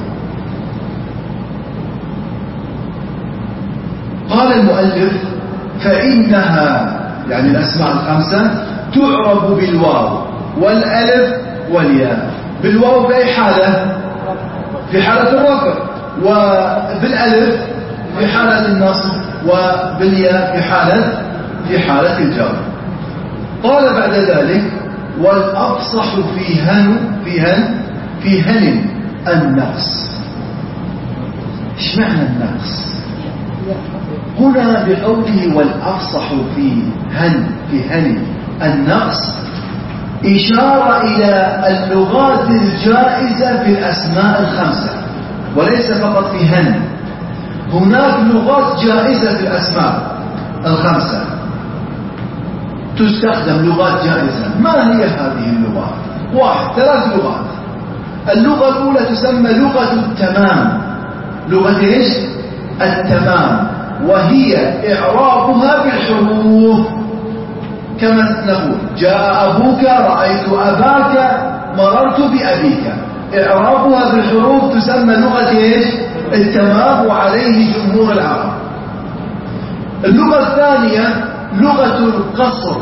قال المؤلف فإنها، يعني الأسماء الخمسة، تعرب بالواو والألف والياء. بالواو في أي حالة؟ في حالة الرفع، وبالألف في حالة النصب، وبالياء في حالة في حالة الجر. قال بعد ذلك والأفصح في هن في هن في هن النقص. ايش معنى النقص هنا بقوله والأفصح في هن في هن النقص؟ إشارة إلى اللغات الجائزة في الأسماء الخمسة، وليس فقط في هن. هناك لغات جائزة في الأسماء الخمسة تستخدم، لغات جائزة. ما هي هذه اللغات؟ واحد، ثلاث لغات. اللغة الأولى تسمى لغة التمام. لغة إيش؟ التمام، وهي إعرابها بالحروف، كما نقول جاء أبوك، رأيت أباك، مررت بأبيك. إعرابها بالحروف تسمى لغة إيش؟ التمام، وعليه جمهور العرب. اللغة الثانية لغة القصر،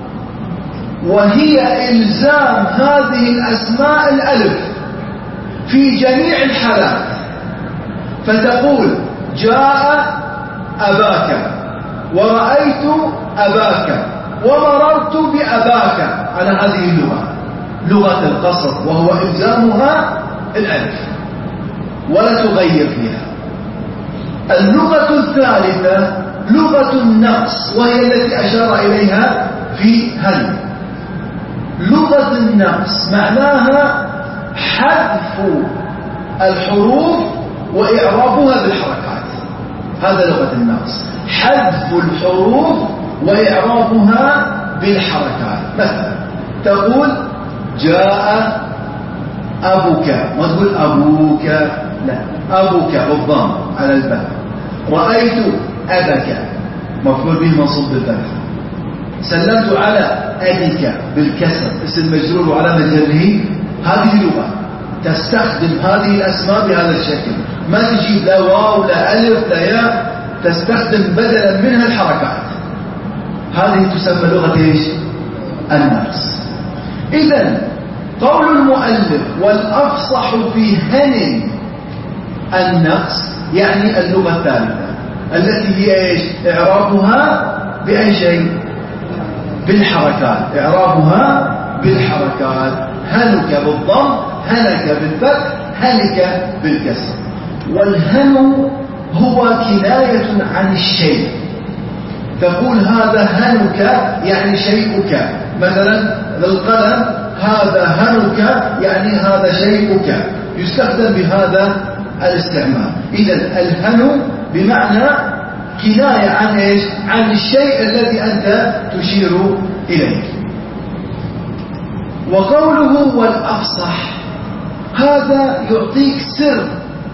وهي إلزام هذه الأسماء الألف في جميع الحالات، فتقول جاء أباك، ورأيت أباك، ومررت بأباك، على هذه اللغة، لغة القصر، وهو إلزامها الألف ولا تغير فيها. اللغة الثالثة لغة النقص، وهي التي أشار إليها في هل. لغة النقص معناها حذف الحروف وإعرابها بالحركات. هذا لغة النقص، حذف الحروف وإعرابها بالحركات. مثلا تقول جاء أبوك، ما تقول أبوك، لا، أبوك بالضم على الباء. رأيت أبك، مفعول به منصوب بالفتح. سلمت على أبيك بالكسر، اسم مجرور وعلامة جره. هذه لغة تستخدم هذه الأسماء بهذا الشكل، ما تجيب لا واو لا ألف لا ياء، تستخدم بدلا منها الحركات، هذه تسمى لغة إيش؟ النقص. إذن قول المؤلف والأفصح في هن النقص يعني اللغة الثالثة التي هي إيش؟ إعرابها بأي شيء؟ بالحركات، إعرابها بالحركات، هلك بالضم، هلك بالفتح، هلك بالكسر. والهن هو كناية عن الشيء، تقول هذا هنك يعني شيئك، مثلا القلم هذا هنك يعني هذا شيئك، يستخدم بهذا الاستعمال. إذن الهن بمعنى كناية عن إيش؟ عن الشيء الذي أنت تشير إليه. وقوله والأفصح هذا يعطيك سر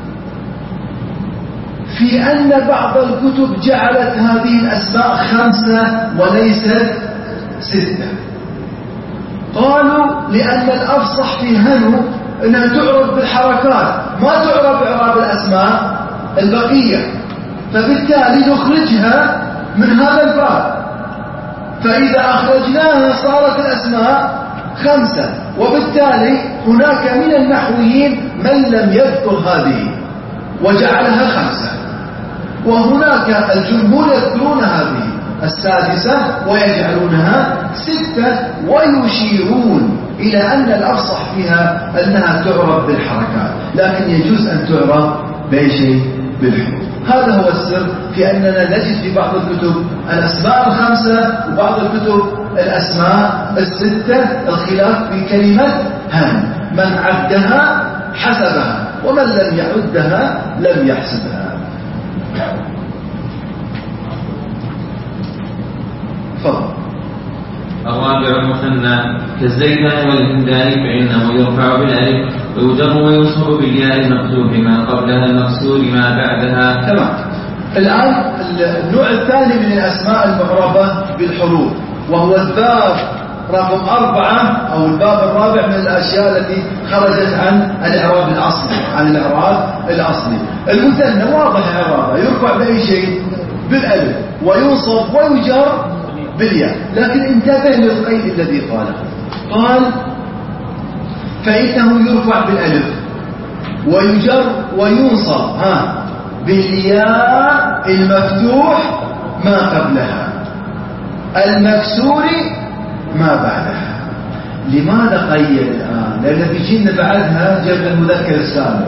في أن بعض الكتب جعلت هذه الأسماء خمسة وليست ستة. قالوا لأن الأفصح في هنو أنها تعرف بالحركات، ما تعرف إعراب الأسماء البقية، فبالتالي نخرجها من هذا الباب. فإذا أخرجناها صارت الأسماء خمسة، وبالتالي هناك من النحويين من لم يذكر هذه وجعلها خمسة، وهناك الجمهور يذكرون هذه السادسة ويجعلونها ستة، ويشيرون إلى أن الأفصح فيها أنها تعرف بالحركات، لكن يجوز أن تعرف بأي شيء؟ بالحروف. هذا هو السر في أننا نجد في بعض الكتب الأسماء الخمسة وبعض الكتب الأسماء الستة، الخلاف في كلمة هن، من عدها حسبها ومن لم يعدها لم يحسبها. فضل. الرابع المثنى كالزيدان والهندان فإنه يرفع بالألف ويجر وينصب بالياء المفتوح ما قبلها المكسور ما بعدها. تمام. الآن النوع الثاني من الأسماء المعربة بالحروف، وهو الباب رقم أربعة أو الباب الرابع من الأشياء التي خرجت عن الإعراب الأصلي، عن الإعراب الأصلي. المثنى واضح إعرابه، يرفع بأي شيء؟ بالألف، وينصب ويجر بالياء. لكن انتبه للقيد الذي قاله، قال فإنه يرفع بالألف ويجر وينصب ها بالياء المفتوح ما قبلها المكسور ما بعدها. لماذا قيد الآن؟ لأن بيجينا بعدها جمع المذكر السالم،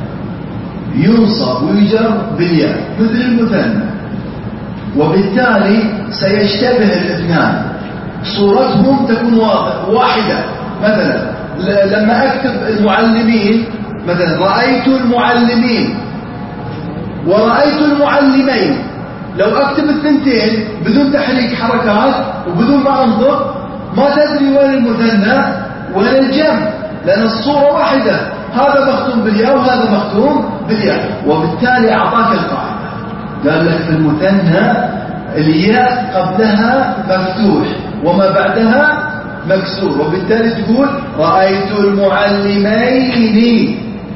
ينصب ويجر بالياء مثل المثنى، وبالتالي سيشتبه الاثنان، صورتهم تكون واحدة. مثلا لما أكتب المعلمين، مثلا رأيت المعلمين ورأيت المعلمين، لو أكتب الثنتين بدون تحريك حركات وبدون ما أنطق ما تدري وين المثنى وين الجمع، لأن الصورة واحدة، هذا مختوم بالياء وهذا مختوم بالياء، وبالتالي أعطاك القاعدة، قال لك في المثنى الياء قبلها مفتوح وما بعدها مكسور، وبالتالي تقول رأيت المعلمين،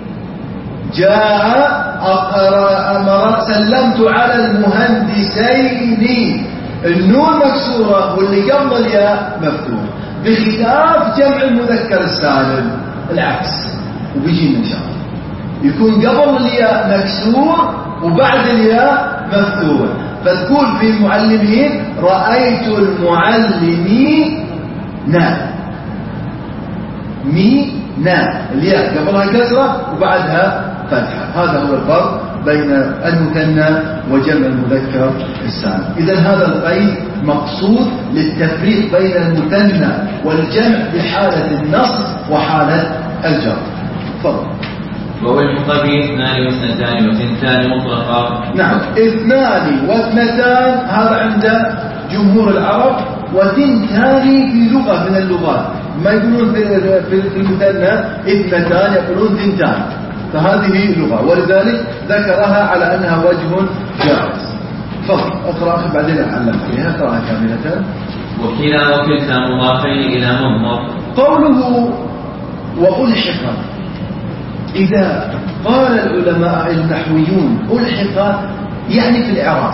جاء أمر سلمت على المهندسين، النون مكسورة واللي قبل الياء مفتوح، بخلاف جمع المذكر السالم العكس. وبيجينا إن شاء الله يكون قبل الياء مكسور وبعد الياء مفتوح، فتقول في المعلمين رأيت المعلمين نا مي نا، الياء قبلها كسرة وبعدها فتحة. هذا هو الفرق بين المثنى وجمع المذكر السالم. إذن هذا القيد مقصود للتفريق بين المثنى والجمع بحالة النصب وحالة الجر. تفضل. وألحق به اثنان واثنتان وثنتان مطلقا. نعم، اثنان واثنتان هذا عند جمهور العرب، وثنتان في لغة من اللغات، ما يقولون في المثنى اثنتان، يقولون ثنتان، فهذه لغة، ولذلك ذكرها على أنها وجه جائز. تفضل اقرأ أخي بعدين أعلم فيها، اقرأها كاملة. وكلا وكلتا مضافين إلى مضمر. قوله وألحق، إذا قال العلماء النحويون ألحق يعني في الإعراب.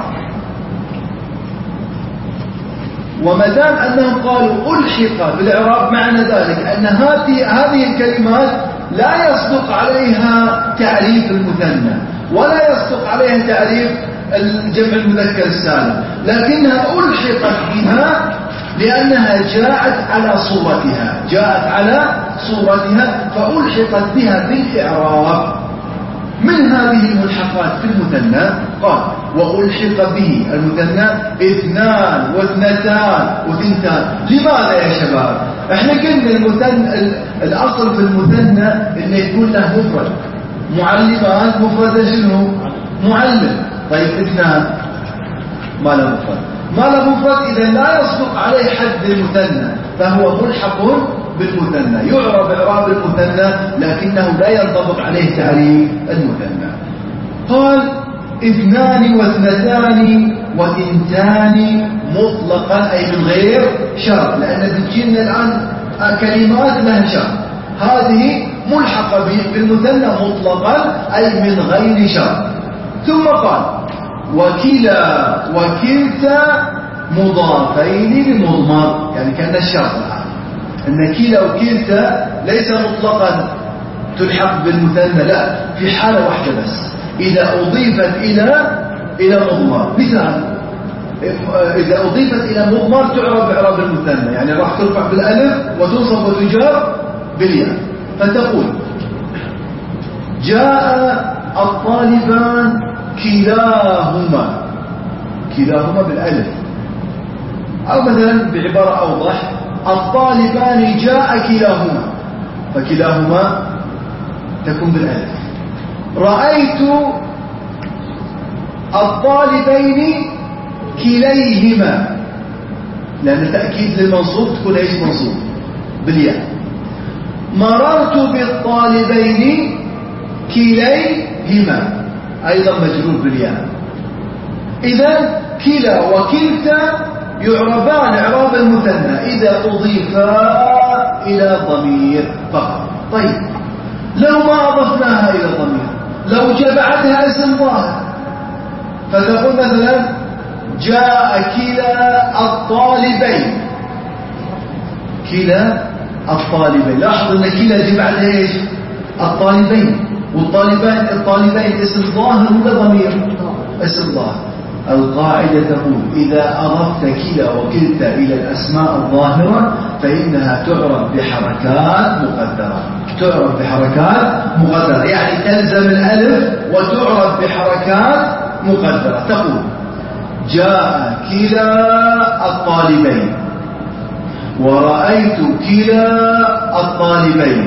وما دام أنهم قالوا ألحق بالإعراب معنى ذلك أن هذه هذه الكلمات لا يصدق عليها تعريف المثنى ولا يصدق عليها تعريف الجمع المذكر السالم، لكنها ألحقت بها لأنها جاءت على صورتها جاءت على صورتها فألحقت بها بالإعراب. من هذه الملحقات في المثنى قال وألحق به المثنى اثنان واثنتان وثنتان. لماذا يا شباب؟ احنا قلنا المثنى الأصل في المثنى انه يكون له مفرد. معلمات مفردة شنو؟ معلم. طيب اثنان ما له مفرد ما له مفرد إذا لا يصدق عليه حد المثنى فهو ملحق بالمثنى، يعرب إعراب المثنى لكنه لا ينطبق عليه تعريف المثنى. قال اثنان واثنتان وثنتان مطلقا أي من غير شرط، لأن تجينا الآن كلمات لها شرط، هذه ملحقة بالمثنى مطلقا أي من غير شرط. ثم قال وكلا وكلتا مضافين لمضمر، يعني كأن الشرط الآن أن كلا وكلتا ليس مطلقا تلحق بالمثنى، لا، في حالة واحدة بس، إذا أضيفت إلى إلى مضمر. مثال إذا أضيفت إلى مضمر تعرب إعراب المثنى، يعني راح ترفع بالألف وتنصب وتجر بالياء. فتقول جاء الطالبان كلاهما، كلاهما بالألف. أو مثلا بعبارة أوضح الطالبان جاء كلاهما، فكلاهما تكون بالألف. رأيت الطالبين كليهما، لأن تأكيد للمنصوب تكون ايش منصوب بالياء. مررت بالطالبين كليهما أيضا مجرور بالياء. إذا كلا وكلتا يعربان إعراب المثنى إذا أضيفا إلى ضمير فقط. طيب لو ما أضفناها إلى ضمير، لو جمعتها اسم ظاهر، فتقول مثلا جاء كلا الطالبين، كلا الطالبين. لاحظ أن كلا جمعتها إيش؟ الطالبين، والطالبين الطالبين اسم ظاهر ولا ضمير؟ اسم ظاهر. القاعدة تقول إذا أضفت كلا وكلتا إلى الأسماء الظاهرة فإنها تعرب بحركات مقدرة، تعرب بحركات مقدرة، يعني تلزم الألف وتعرب بحركات مقدرة. تقول جاء كلا الطالبين ورأيت كلا الطالبين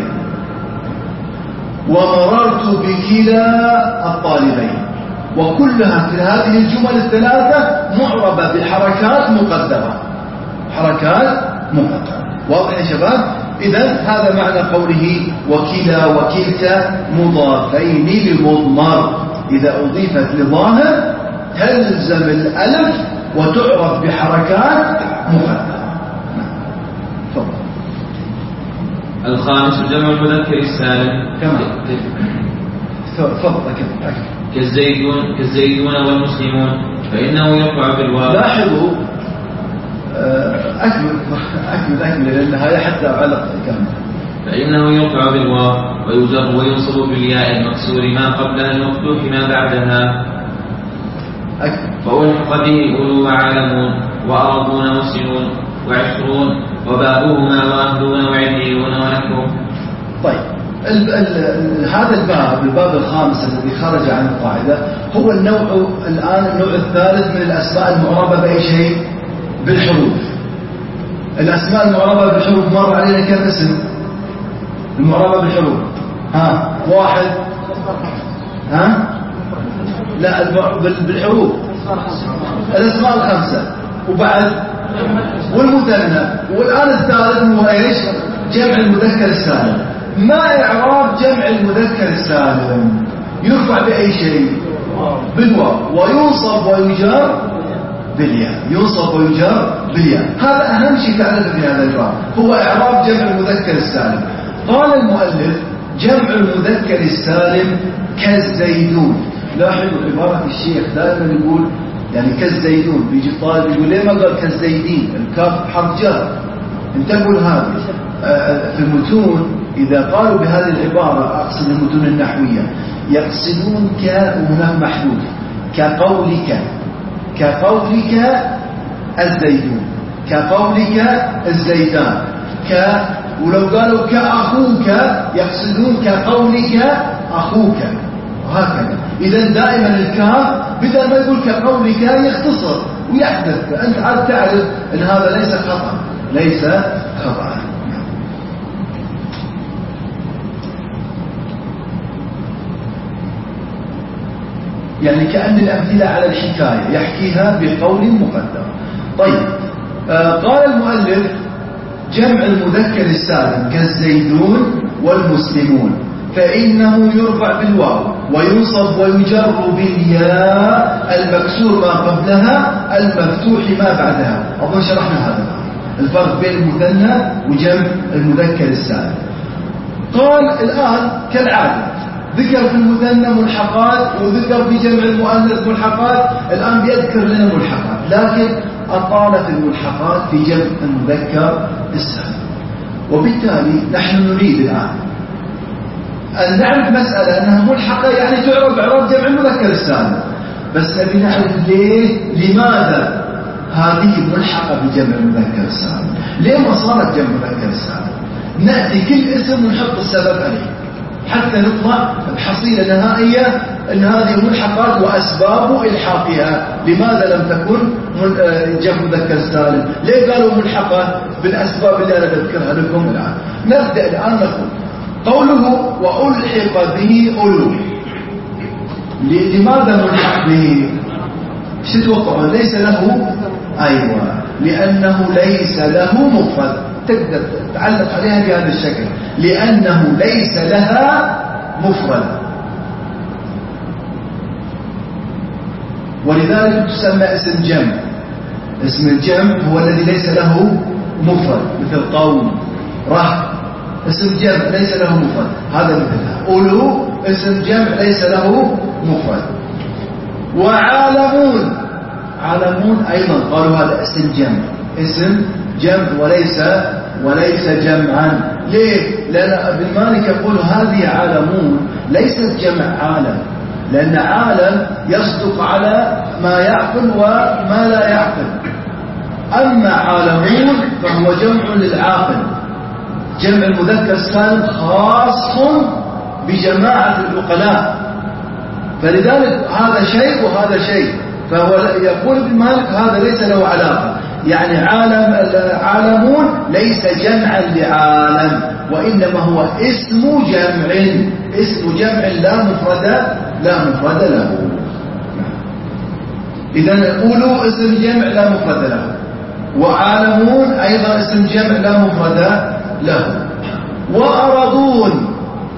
ومررت بكلا الطالبين، وكلها في هذه الجمل الثلاثة معربة بحركات مقدرة، حركات مقدرة. واضح يا شباب؟ إذن هذا معنى قوله وكلا وكلتا مضافين لمضمر، إذا أضيفت لظاهر تلزم الألف وتعرف بحركات مقدرة. الخامس جمع المذكر السالم كما تفضل كما كالزيدون كالزيدون والمسلمون فإنه يقع بالواو. لاحظوا أكمل أكمل أكمل لأن هذا حتى علق كامل. فإنه يقع بالواو ويجر وينصب بالياء المكسور ما قبلها المفتوح ما بعدها. فألحق به أولو وعالمون وأرضون وسنون وعشرون وبابهما وأهلون وعليون ونحوه. طيب ال ال هذا الباب الباب الخامس الذي خرج عن القاعدة هو النوع الآن النوع الثالث من الأسماء المعربة بأي شيء؟ بالحروف. الأسماء المعربة بالحروف مر علينا كم اسم المعربة بالحروف؟ ها واحد، ها لا بالحروف الأسماء الخمسة، وبعد والمثنى، والآن الثالث هو ايش؟ جمع المذكر السالم. ما إعراب جمع المذكر السالم؟ يرفع بأي شيء؟ بالواو، وينصب ويجر بالياء، ينصب ويجر بالياء. هذا أهم شيء تعرفه في هذا الباب، هو إعراب جمع المذكر السالم. قال المؤلف جمع المذكر السالم كالزيدون. لاحظوا عبارة الشيخ دائما يقول يعني كالزيدون. بيجي طالب يقول ليه ما قال كالزيدين؟ الكاف حرف جر. انتبهوا لهذا. في المتون إذا قالوا بهذه العبارة، أقصد المتون النحوية، يقصدون ك وهناك محذوف كقولك، كقولك الزيدون، كقولك الزيدان، ك ولو قالوا كأخوك يقصدون كقولك أخوك، وهكذا. إذا دائما الكاف بدل ما يقول كقولك يختصر ويحدث. أنت عاد تعرف أن هذا ليس خطأ، ليس خطأ. يعني كأن الأمثلة على الحكاية يحكيها بقول مقدر. طيب آه قال المؤلف جمع المذكر السالم كالزيدون والمسلمون فإنه يرفع بالواو وينصب ويجر بالياء المكسور ما قبلها المفتوح ما بعدها. أظن شرحنا هذا الفرق بين المثنى وجمع المذكر السالم. قال الآن كالعادة ذكر في المثنى ملحقات وذكر في جمع المؤنث ملحقات، الآن بيذكر لنا ملحقات، لكن أطالت الملحقات في جمع المذكر السالم. وبالتالي نحن نريد الآن أن نعرف مسألة أنها ملحقة يعني تعرف إعراب جمع المذكر السالم، بس نبي نعرف ليه، لماذا هذه ملحقة بجمع المذكر السالم؟ ليه ما صارت جمع المذكر السالم؟ نأتي كل اسم ونحط السبب عليه حتى نطلع بحصيلة نهائية أن هذه ملحقات وأسباب إلحاقها. لماذا لم تكن جمع مذكر سالم؟ ليه قالوا ملحقة؟ بالأسباب اللي أنا أذكرها لكم الآن. نبدأ الآن نقول قوله وألحق به أولو. لماذا ملحق به؟ شو تتوقعون؟ ليس له، أيوة، لأنه ليس له مفرد. تقدر تعلق عليها بهذا الشكل، لأنه ليس لها مفرد، ولذلك تسمى اسم جمع. اسم الجمع هو الذي ليس له مفرد، مثل قوم، رهب، اسم جمع ليس له مفرد، هذا مثلها. أولو اسم جمع ليس له مفرد. وعالمون، عالمون أيضا قالوا هذا اسم جمع، اسم جمع وليس وليس جمعا. ليه؟ لأن ابن مالك يقول هذه عالمون ليست جمع عالم، لأن عالم يصدق على ما يعقل وما لا يعقل، أما عالمون فهو جمع للعاقل. جمع المذكر السالم خاص بجماعة العقلاء، فلذلك هذا شيء وهذا شيء. فهو يقول ابن مالك هذا ليس له علاقة، يعني عالم عالمون ليس جمعا لعالم، وإنما هو اسم جمع، اسم جمع لا مفرد لا مفرد له. إذا أولو اسم جمع لا مفرد له، وعالمون أيضا اسم جمع لا مفرد له. وأرضون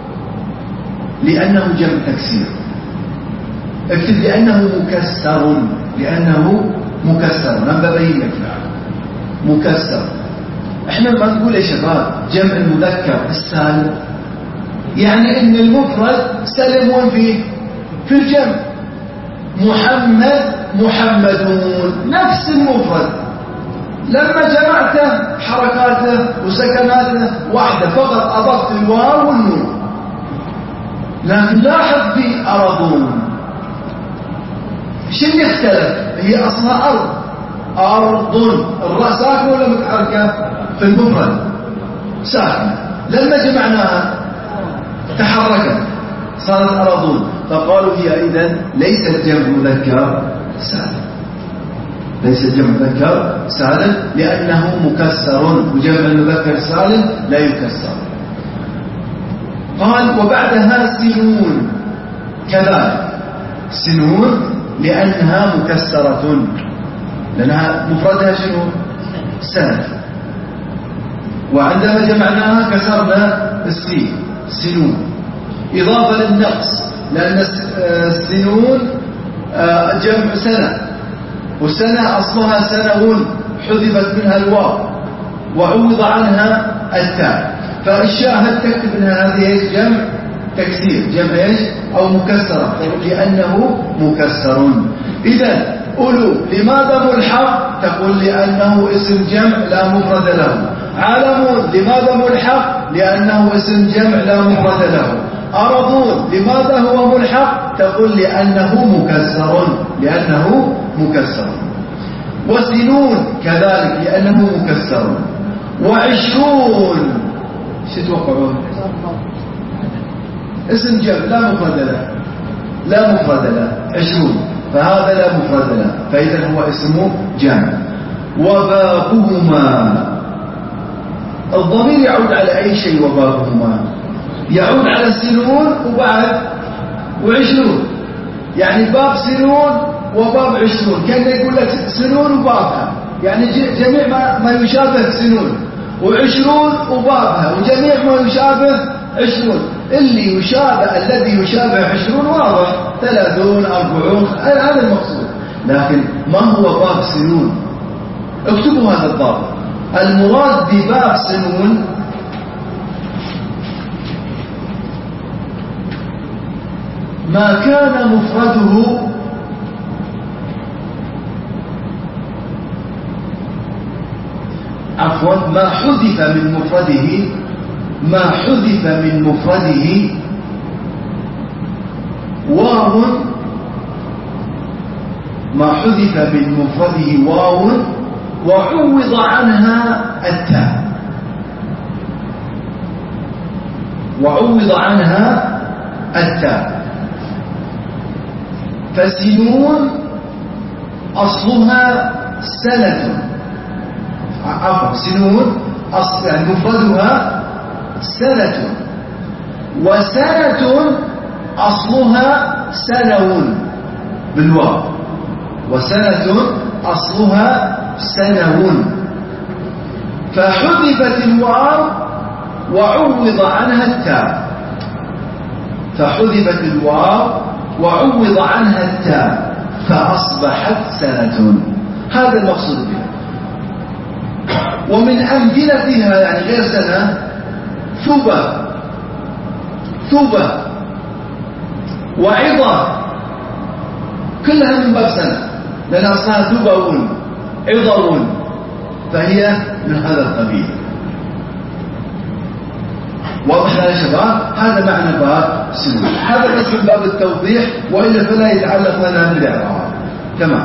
لأنه جمع تكسير. اكتب لأنه مكسر، لأنه مكسر. أنا ببين لك مكسر. احنا ما نقول يا شباب جمع المذكر السالم يعني ان المفرد سلم وين فيه؟ في الجمع. محمد محمدون نفس المفرد، لما جمعته حركاته وسكناته واحدة، فقط أضفت الواو والنون. لكن لاحظ في أرضون شو اللي اختلف؟ هي أصلها أرض، أرض، الراء ساكنة ولا متحركة؟ في المفرد ساكنة، لما جمعناها تحركت صارت أرضون، فقالوا هي إذن ليست جمع مذكر سالم، ليست جمع مذكر سالم لأنه مكسر، وجمع المذكر سالم لا يكسر. قال وبعدها سنون كذلك، سنون لأنها مكسرة، لأنها مفردها شنو؟ سنة، وعندما جمعناها كسرنا السين سنون، إضافة للنقص، لأن السنون جمع سنة، والسنة أصلها سنون حذفت منها الواو وعوض عنها التاء، فالشاهد تكتب أن هذه جمع تكسير، جمع ايش؟ أو مكسرة، لأنه مكسر. إذا أولو لماذا ملحق؟ تقول لأنه اسم جمع لا مفرد له. علمون لماذا ملحق؟ لأنه اسم جمع لا مفرد له. أرضون لماذا هو ملحق؟ تقول لأنه مكسر، لأنه مكسر. وسنون كذلك لأنه مكسر. وعشرون شو تتوقعون؟ اسم جمع لا مفرد له، لا مفرد له، عشرون، فهذا لا مفرد له، فإذا هو اسمه جمع. وبابهما، الضمير يعود على أي شيء؟ وبابهما يعود على السنون وبعد وعشرون، يعني باب سنون وباب عشرون، كان يقول لك سنون وبابها، يعني جميع ما, ما يشابه سنون، وعشرون وبابها، وجميع ما يشابه عشرون. اللي يشابه الذي يشابه عشرون واضح، ثلاثون، أربعون، هذا المقصود. لكن ما هو باب سنون؟ اكتبوا هذا الضابط. المراد بباب سنون ما كان مفرده عفوا ما حذف من مفرده ما حذف من مفرده واو ما حذف من مفرده واو وعوض عنها التاء وعوض عنها التاء فسنون أصلها سنة، عفوا سنون أصل يعني مفردها سنة، وسنة أصلها سنون بالواو، وسنة أصلها سنون، فحذفت الواو وعوض عنها التاء فحذفت الواو وعوض عنها التاء فأصبحت سنة. هذا المقصود بها. ومن أمثلتها يعني غير سنة ثبة ثبة وعظة، كلها من باب سنة، لأن أصلها ثبون عظون، فهي من هذا القبيل. واضح يا شباب؟ هذا معنى باب سنون. هذا بس من باب التوضيح، وإلا فلا يتعلق لنا بالإعراب. تمام.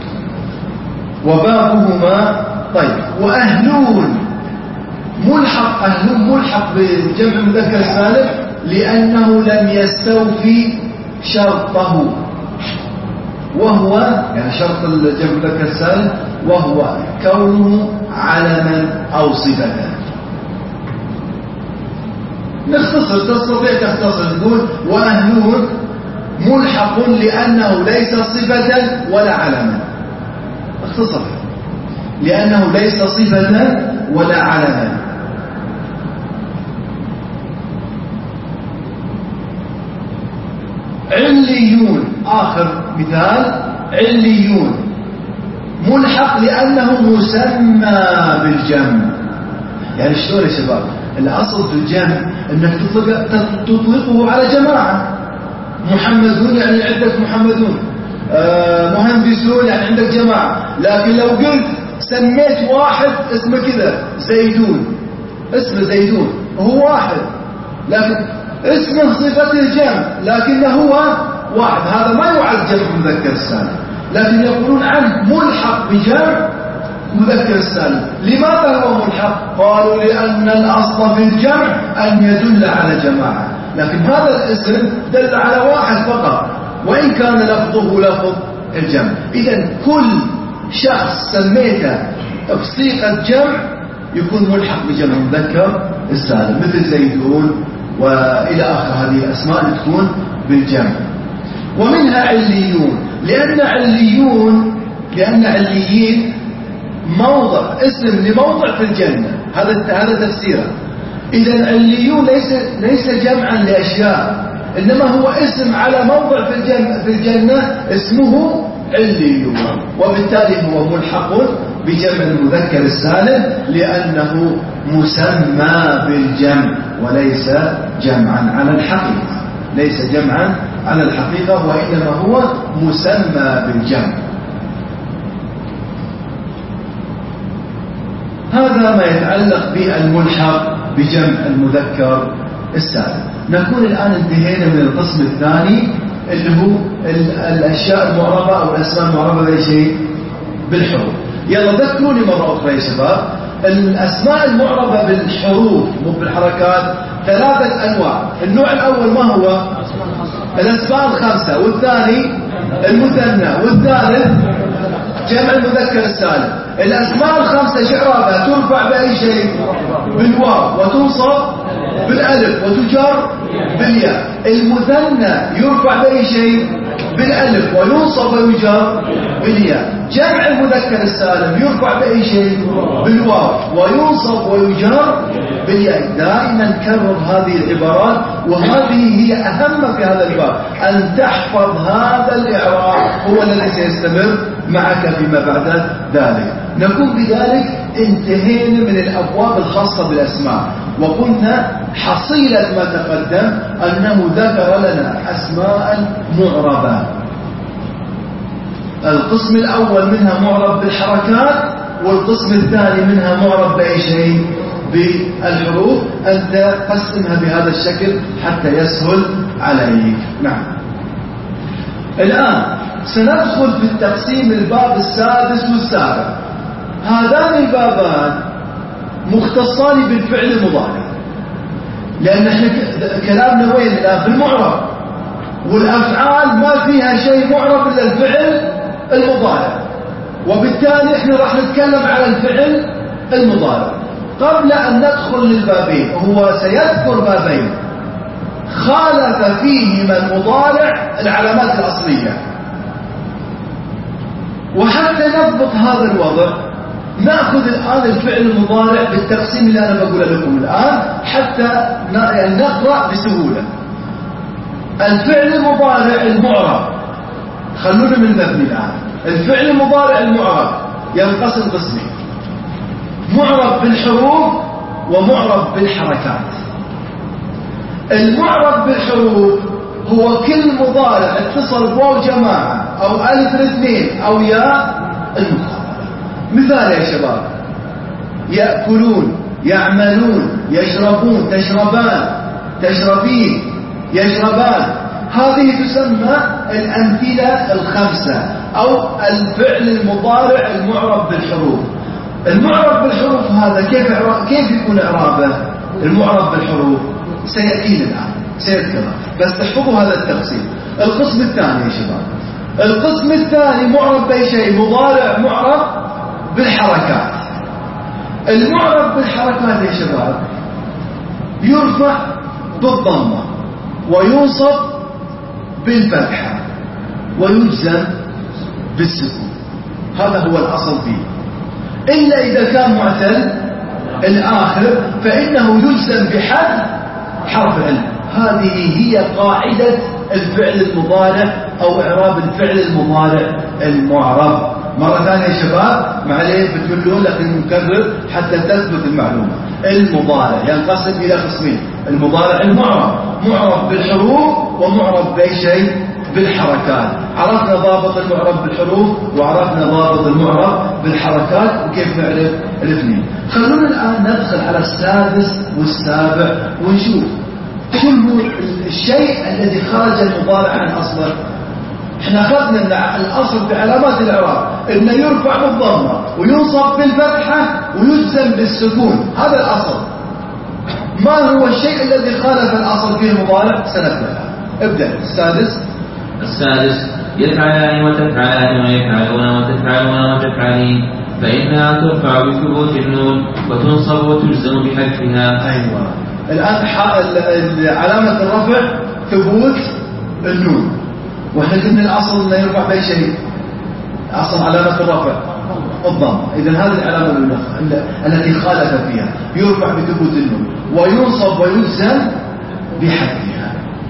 وبابهما طيب. وأهلون ملحق، أهلون ملحق بجمع مذكر سالم لأنه لم يستوفي شرطه، وهو يعني شرط الجمع مذكر سالم وهو كونه علما أو صفة. نختصر، تستطيع تختصر تقول وأهلون ملحق لأنه ليس صفة ولا علما. اختصر، لأنه ليس صفة ولا علما. عليون آخر مثال، عليون ملحق لأنه مسمى بالجمع. يعني شلون يا شباب؟ الأصل في الجمع أنك تطلقه على جماعة. محمدون يعني عندك محمدون، آه مهندسون يعني عندك جماعة. لكن لو قلت سميت واحد اسمه كذا زيدون، اسمه زيدون هو واحد، لكن اسمه صفته جمع لكنه هو واحد، هذا ما يعد جمع مذكر السالم، لكن يقولون عنه ملحق بجمع مذكر السالم. لماذا هو ملحق؟ قالوا لأن الأصل في الجمع أن يدل على جماعة، لكن هذا الاسم دل على واحد فقط وإن كان لفظه لفظ الجمع. إذن كل شخص سميته بصيغة جمع يكون ملحق بجمع مذكر السالم، مثل زيدون وإلى آخر هذه الأسماء اللي تكون بالجمع. ومنها عليون، لأن عليون لأن عليين موضع اسم لموضع في الجنة، هذا هذا تفسيره. إذا عليون ليس ليس جمعا لأشياء، إنما هو اسم على موضع في الجنة في الجنة اسمه عليون، وبالتالي هو ملحق بجمع المذكر السالم لأنه مسمى بالجمع وليس جمعا على الحقيقة. ليس جمعا على الحقيقة، وإنما هو مسمى بالجمع. هذا ما يتعلق بالملحق بجمع المذكر السالم. نكون الآن انتهينا من القسم الثاني اللي هو الأشياء المعربة أو الأسماء المعربة بأي شيء؟ بالحروف. يلا ذكروني مرة أخرى يا شباب، الأسماء المعربة بالحروف مو بالحركات ثلاثة أنواع. النوع الأول ما هو؟ الأسماء الخمسة، والثاني المثنى، والثالث جمع المذكر السالم. الأسماء الخمسة شعرابها ترفع بأي شيء؟ بالواو، وتنصب بالألف، وتجر بالياء. المثنى يرفع بأي شيء؟ بالألف، وينصب ويجر بالياء. جمع المذكر السالم يرفع بأي شيء؟ بالواو، وينصب ويجر بالياء. دائما نكرر هذه العبارات، وهذه هي أهم في هذا الباب، أن تحفظ هذا الإعراب هو الذي سيستمر معك فيما بعد ذلك. نكون بذلك انتهينا من الأبواب الخاصة بالأسماء، وقلنا حصيلة ما تقدم أنه ذكر لنا أسماء معربة. القسم الأول منها معرب بالحركات، والقسم الثاني منها معرب بأي شيء؟ بالحروف. أنت قسمها بهذا الشكل حتى يسهل عليك. نعم. الآن سندخل في التقسيم الباب السادس والسابع. هذان البابان مختصان بالفعل المضارع، لأن احنا كلامنا وين الآن؟ في المعرب، والأفعال ما فيها شيء معرب إلا الفعل المضارع، وبالتالي احنا راح نتكلم على الفعل المضارع. قبل أن ندخل للبابين، هو سيذكر بابين خالف فيهما المضارع العلامات الأصلية، وحتى نضبط هذا الوضع نأخذ الآن الفعل المضارع بالتقسيم اللي أنا بقول لكم الآن حتى نقرأ بسهولة. الفعل المضارع المعرب، خلونا من المبني الآن. الفعل المضارع المعرب ينقسم قسمين: معرب بالحروف ومعرب بالحركات. المعرب بالحروف هو كل مضارع اتصل بواو جماعة أو ألف الاثنين أو ياء المخاطبة. مثال يا شباب: يأكلون، يعملون، يشربون، تشربان، تشربين، يشربان. هذه تسمى الأمثلة الخمسة أو الفعل المضارع المعرب بالحروف. المعرب بالحروف هذا كيف كيف يكون إعرابه؟ المعرب بالحروف سيأتينا الآن سيذكر، بس تحفظوا هذا التقسيم. القسم الثاني يا شباب، القسم الثاني معرب بأي شيء؟ مضارع معرب بالحركات. المعرب بالحركات يا شباب يرفع بالضمة، وينصب بالفتحة، ويجزم بالسكون. هذا هو الأصل فيه، إلا إذا كان معتل الآخر فإنه يجزم بحذف حرف العلة. هذه هي قاعدة الفعل المضارع أو إعراب الفعل المضارع المعرب. مرة ثانية يا شباب، معليه بتقولون لكن نكرر حتى تثبت المعلومة. المضارع ينقسم إلى قسمين: المضارع المعرب، معرب بالحروف، ومعرب بأي شيء؟ بالحركات. عرفنا ضابط المعرب بالحروف، وعرفنا ضابط المعرب بالحركات، وكيف نعرف الاثنين. خلونا الآن ندخل على السادس والسابع ونشوف كل الشيء الذي خرج المضارع عن أصله. احنا أخذنا الأصل بعلامات الإعراب إنه يرفع بالضمة وينصب بالفتحة ويجزم بالسكون، هذا الأصل. ما هو الشيء الذي خالف الأصل فيه المضارع؟ سنبدأ. ابدأ. السادس. السادس: يفعلان وتفعلان ويفعلون وتفعلون وتفعلين، فإنها ترفع بثبوت النون وتنصب وتجزم بحذفها. أيوة. الآن علامة الرفع ثبوت النون، واحنا قلنا الأصل انه يرفع بأي شيء؟ أصل علامة الرفع الضم. إذن هذه العلامة التي خالف فيها، يرفع بثبوت النون وينصب ويجزم بحذفها.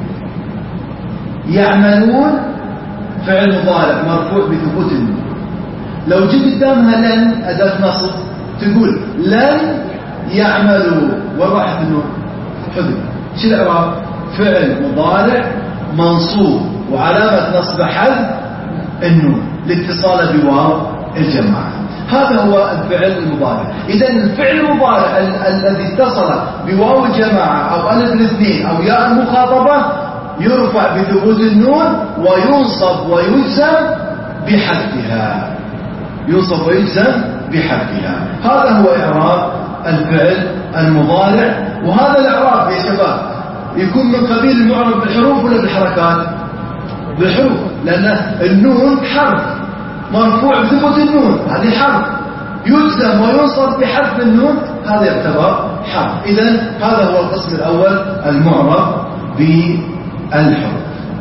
يعملون فعل مضارع مرفوع بثبوت النون. لو جيت قدامها لن أداة نصب تقول لن يعملوا، وين راحت النون؟ حذف. شو الإعراب؟ فعل مضارع منصوب وعلامة نصب حذف النون لاتصال بواو الجماعة. هذا هو الفعل المضارع. إذا الفعل المضارع ال الذي اتصل بواو الجماعة أو ألف الاثنين أو ياء المخاطبة يرفع بثبوت النون وينصب ويجزم بحذفها. ينصب ويجزم بحذفها. هذا هو إعراب الفعل المضارع. وهذا الإعراب يا شباب يكون من قبيل المعرب بالحروف ولا بالحركات؟ بالحروف، لأن النون حرف مرفوع بثبوت النون، هذه حرف، يجزم وينصب بحذف النون، هذا يعتبر حرف. إذن هذا هو القسم الأول المعرب بالحروف.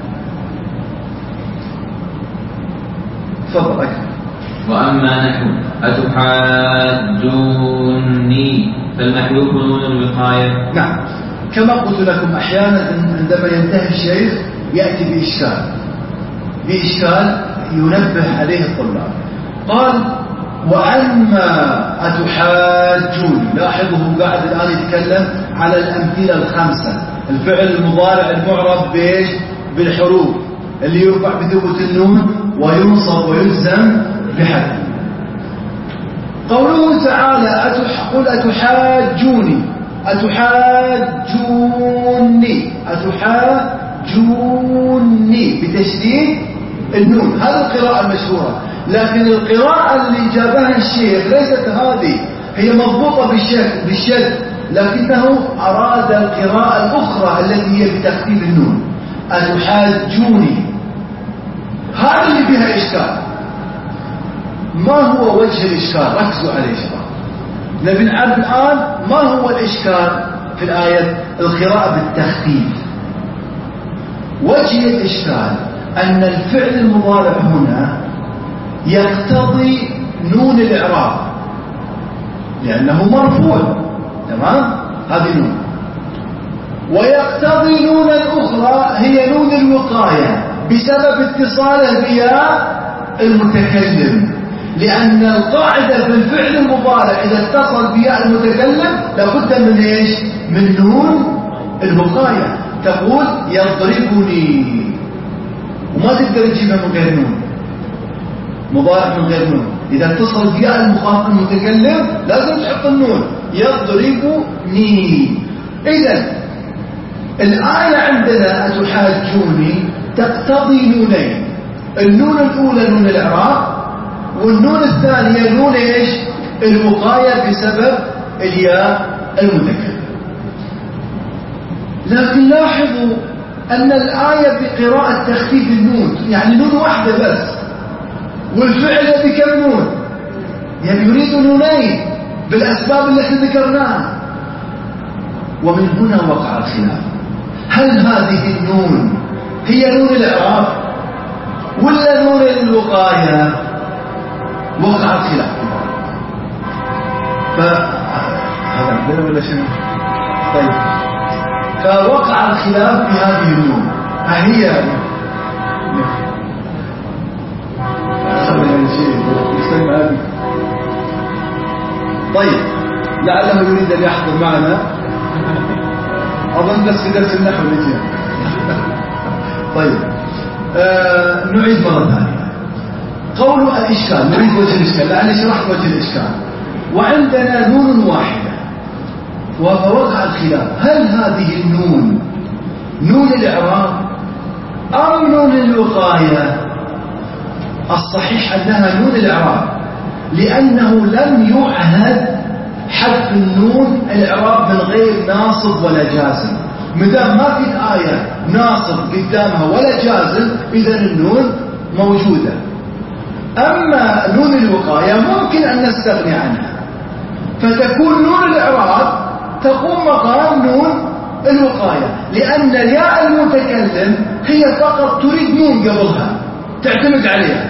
تفضل أكمل. وأما نحو أتحاجوني فالمحذوف نون الوقاية. نعم، كما قلت لكم أحيانا عندما ينتهي الشيخ يأتي بإشكال بإشكال ينبه عليه الطلاب. قال وأما أتحاجون، لاحظوا قاعد الآن يتكلم على الأمثلة الخمسة. الفعل المضارع المعرب بإيش؟ بالحروف اللي يرفع بثبوت النون وينصب ويجزم بحذف. قوله تعالى أتح... قل أتحاجوني أتحاجوني أتحاجوني بتشديد النون، هذه القراءة المشهورة. لكن القراءة اللي جابها الشيخ ليست هذه، هي مضبوطة بالشد بالشد لكنه أراد القراءة الأخرى التي هي بتخفيف النون. أتحاجوني هذا اللي فيها إشكال. ما هو وجه الإشكال؟ ركزوا عليه شباب. نبي نعرف الآن ما هو الإشكال في الآية. القراءة بالتخفيف. وجه الإشكال أن الفعل المضارع هنا يقتضي نون الإعراب لأنه مرفوع، تمام؟ هذه نون. ويقتضي نونا أخرى هي نون الوقاية بسبب اتصاله بياء المتكلم، لأن القاعدة في الفعل المضارع إذا اتصل بياء المتكلم لابد من إيش؟ من نون الوقاية. تقول يضربني وما تقدر تجيبها من غير نون، مضارع من غير نون. إذا اتصل بياء المخاطب المتكلم لازم تحط النون يضربني. إذا الآية عندنا أتحاجوني تقتضي نونين، النون الأولى نون الإعراب والنون الثانية نون إيش؟ الوقاية بسبب الياء المتكلم. لكن لاحظوا أن الآية بقراءة تخفيف النون، يعني نون واحدة بس، والفعل بكم نون؟ يعني يريد نونين بالأسباب التي ذكرناها. ومن هنا وقع الخلاف، هل هذه النون هي نون الإعراب ولا نون الوقاية؟ وقع الخلاف. فهذا عندنا ولا شنو؟ طيب، فوقع الخلاف بهذه النون. هي طيب، لعله يريد أن يحضر معنا، أظن بس في درس النحو نجي. طيب، آه نعيد مرة ثانية. قول الإشكال، نريد وجه الإشكال لأني شرحت وجه الإشكال. وعندنا نون واحدة وفوقع الخلاف، هل هذه النون نون الإعراب أم نون الوقاية؟ الصحيح أنها نون الإعراب، لأنه لم يعهد حذف النون الإعراب من غير ناصب ولا جازم. مدام ما في الآية ناصب قدامها ولا جازم إذن النون موجودة. أما نون الوقاية ممكن أن نستغني عنها، فتكون نون الإعراب تقوم مقام نون الوقاية، لأن الياء المتكلم هي فقط تريد نون قبلها تعتمد عليها،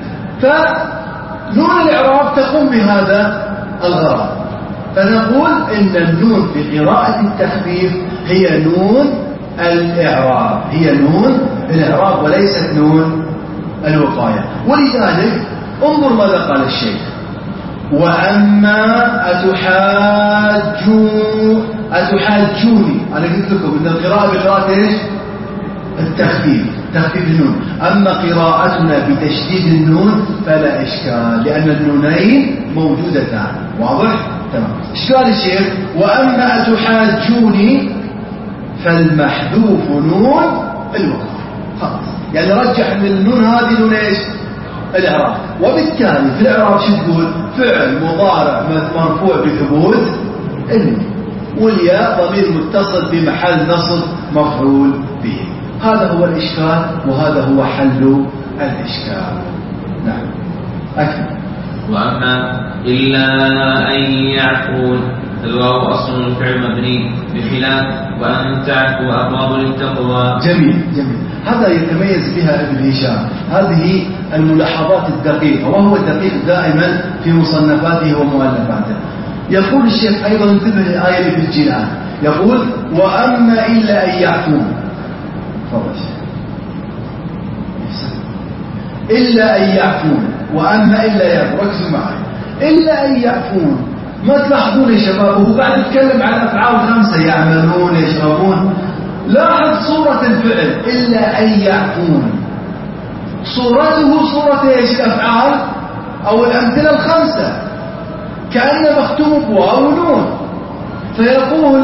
فنون الإعراب تقوم بهذا الغرض. فنقول إن النون في قراءة التخفيف هي نون الإعراب، هي نون الإعراب وليست نون الوقاية. ولذلك انظر ماذا قال الشيخ: وأما أتحاجون أتحاجوني، أنا قلت لكم إن القراءة بقراءة إيش؟ التخفيف، تخفيف النون. أما قراءتنا بتشديد النون فلا إشكال، لأن النونين موجودتان. واضح؟ تمام. إشكال الشيخ وأما أتحاجوني فالمحذوف نون الوقف، خلاص، يعني رجح من النون هذه نون إيش؟ الإعراب. وبالتالي في الإعراب شو تقول؟ فعل مضارع مرفوع بثبوت النون، والياء ضمير متصل بمحل نصب مفعول به. هذا هو الإشكال وهذا هو حل الإشكال. نعم. أكمل. وأما إلا أن يعفون الواو أصل الفعل مبني بخلاف وأن تعفوا أقرب للتقوى. جميل جميل. هذا يتميز بها ابن هشام، هذه الملاحظات الدقيقة، وهو دقيق دائما في مصنفاته ومؤلفاته. يقول الشيخ أيضا انتبه الآية اللي في الجيران، يقول وأما إلا أن يعفون، إلا أن يعفون، وأما إلا يعفون، ركزوا معي، إلا أن يعفون. ما تلاحظون يا شباب هو قاعد يتكلم عن أفعال خمسة، يعملون يشربون. لاحظ صورة الفعل إلا أن يعفون، صورته صورة ايش؟ الأفعال أو الأمثلة الخمسة، كأنه مختوم بواو ونون. فيقول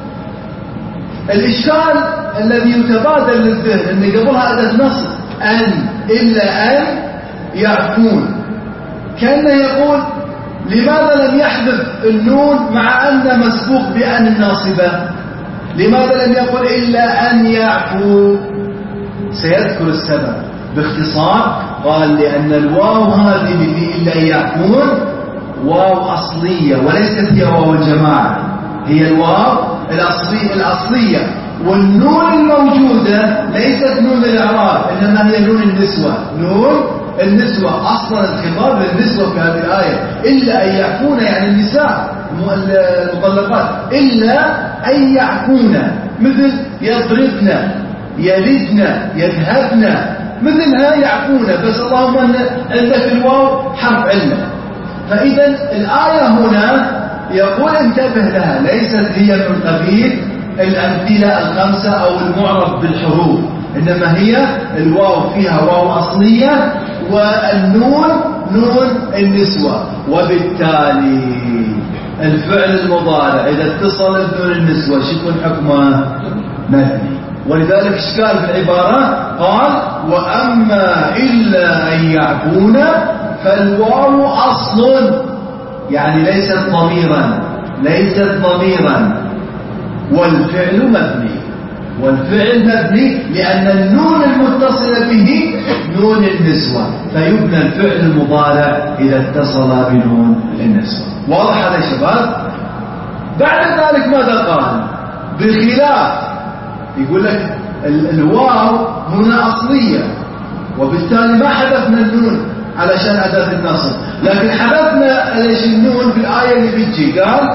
الإشكال الذي يتبادل للذهن أن قبلها أداة نصب أن، إلا أن يعفون، كأنه يقول لماذا لم يحذف النون مع أن مسبوق بأن الناصبة؟ لماذا لم يقل إلا أن يعفو؟ سيذكر السبب باختصار. قال لأن الواو هذه في إلا أن يعفون واو أصلية وليست هي واو الجماعة، هي الواو الأصلية, الأصلية والنون الموجودة ليست نون الإعراب، إنما هي نون النسوة، نون النسوة. أصلا الخطاب للنسوة في هذه الآية، إلا أن يعفون يعني النساء المطلقات، إلا أن يعفون، مثل يضربن يلدن يذهبن، مثلها يعفون، بس اللهم عندك الواو حرف علة. فإذا الآية هنا يقول انتبه لها، ليست هي من قبيل الأمثلة الخمسة أو المعرب بالحروف، إنما هي الواو فيها واو أصلية والنون نون النسوة. وبالتالي الفعل المضارع إذا اتصل بنون النسوة شو يكون حكمه؟ مبني. ولذلك اشكال في العبارة قال وأما إلا أن يعفون فالواو أصل، يعني ليست ضميرا، ليست ضميرا، والفعل مبني، والفعل مبني لأن النون المتصلة به نون النسوة، فيبنى الفعل المضارع إذا اتصل بنون النسوة. واضح هذا يا شباب؟ بعد ذلك ماذا قال؟ بخلاف، يقول لك الواو هنا أصلية، وبالتالي ما حذفنا النون علشان أداة النصب، لكن حذفنا النون في الآية اللي بتجي، قال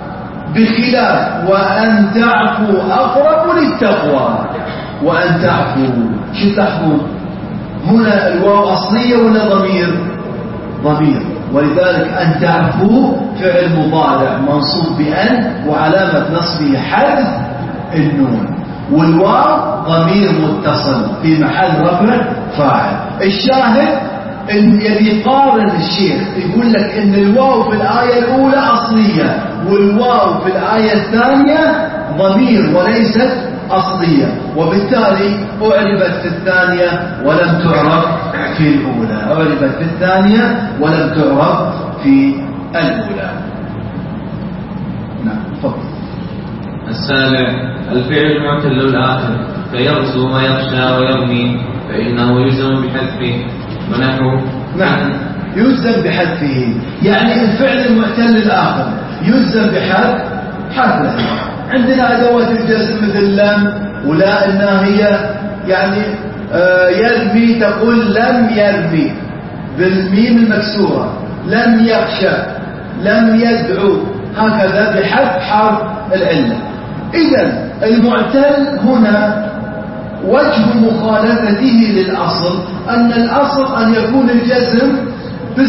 بخلاف وأن تعفوا أقرب للتقوى. وأن تعفوا، شو تعفوا؟ هنا الواو أصلية ولا ضمير؟ ضمير، ولذلك أن تعفوا فعل مضارع منصوب بأن وعلامة نصبه حذف النون، والواو ضمير متصل في محل رفع فاعل. الشاهد إن يبي يقارن الشيخ، يقول لك إن الواو في الآية الأولى أصلية والواو في الآية الثانية ضمير وليست أصلية، وبالتالي أعربت في الثانية ولم تعرف في الأولى، أعربت في الثانية ولم تعرف في الأولى. نعم تفضل. السابع الفعل المعتل الآخر فيغزو ويخشى ويرمي فإنه يلزم بحذفه، ونحو نعم يلزم بحذفه، يعني الفعل المعتل الآخر يلزم بحذف حذفه. عندنا أدوات الجزم مثل لم ولا الناهية، يعني آه يرمي تقول لم يرمي بالميم المكسورة، لم يخشى، لم يدعو، هكذا بحذف حرف العلة. إذن المعتل هنا وجه مخالفته للأصل أن الأصل أن يكون الجزم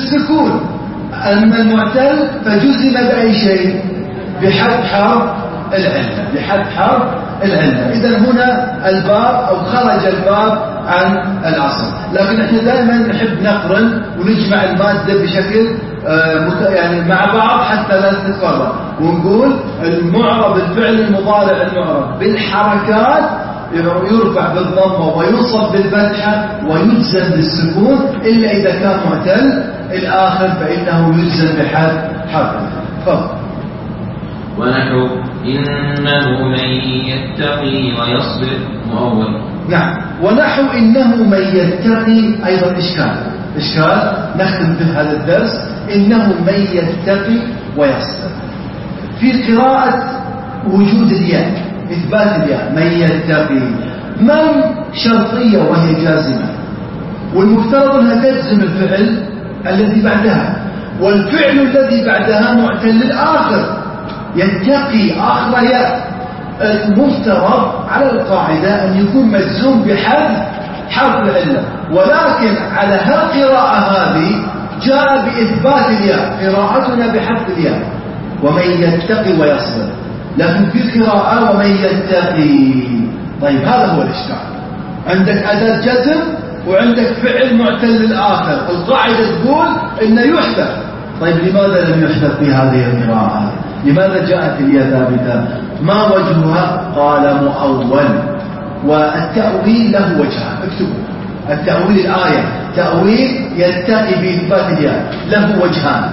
بالسكون، أما المعتل فجزم بأي شيء؟ بحذف حرف العلة، بحذف حرف العلة. إذا هنا الباب أو خرج الباب عن الأصل. لكن احنا دائما نحب نقرن ونجمع المادة بشكل يعني مع بعض حتى لا تتفرق، ونقول المعرب الفعل المضارع المعرب بالحركات يرفع بالضمة وينصب بالفتحة ويجزم بالسكون إلا إذا كان معتل الآخر فإنه يجزم بحذف حرف. تفضل. ونحو إنه من يتقي ويصبر مؤول. نعم. ونحو إنه من يتقي أيضا إشكال إشكال نختم به هذا الدرس. إنه من يتقي ويصبر في قراءة وجود الياء، إثبات الياء. من يتقي من شرطية وهي جازمة، والمفترض أنها تجزم الفعل الذي بعدها، والفعل الذي بعدها معتل الآخر. يتقي آخر ياء، المفترض على القاعدة أن يكون مجزوم بحذف حرف العلة، ولكن على هالقراءة هذه جاء بإثبات الياء، قراءتنا بحذف الياء. ومن يتقي ويصبر. لكن في قراءة ومن يتقي. طيب هذا هو الإشكال، عندك أداة جزم وعندك فعل معتل الآخر، القاعدة تقول إنه يحذف. طيب لماذا لم يحذف في هذه القراءة؟ لماذا جاءت الياء ثابتة؟ ما وجهها؟ قال مؤول. والتأويل له وجهان، اكتبوا التأويل الآية، تأويل يتقي بإثبات الياء له وجهان.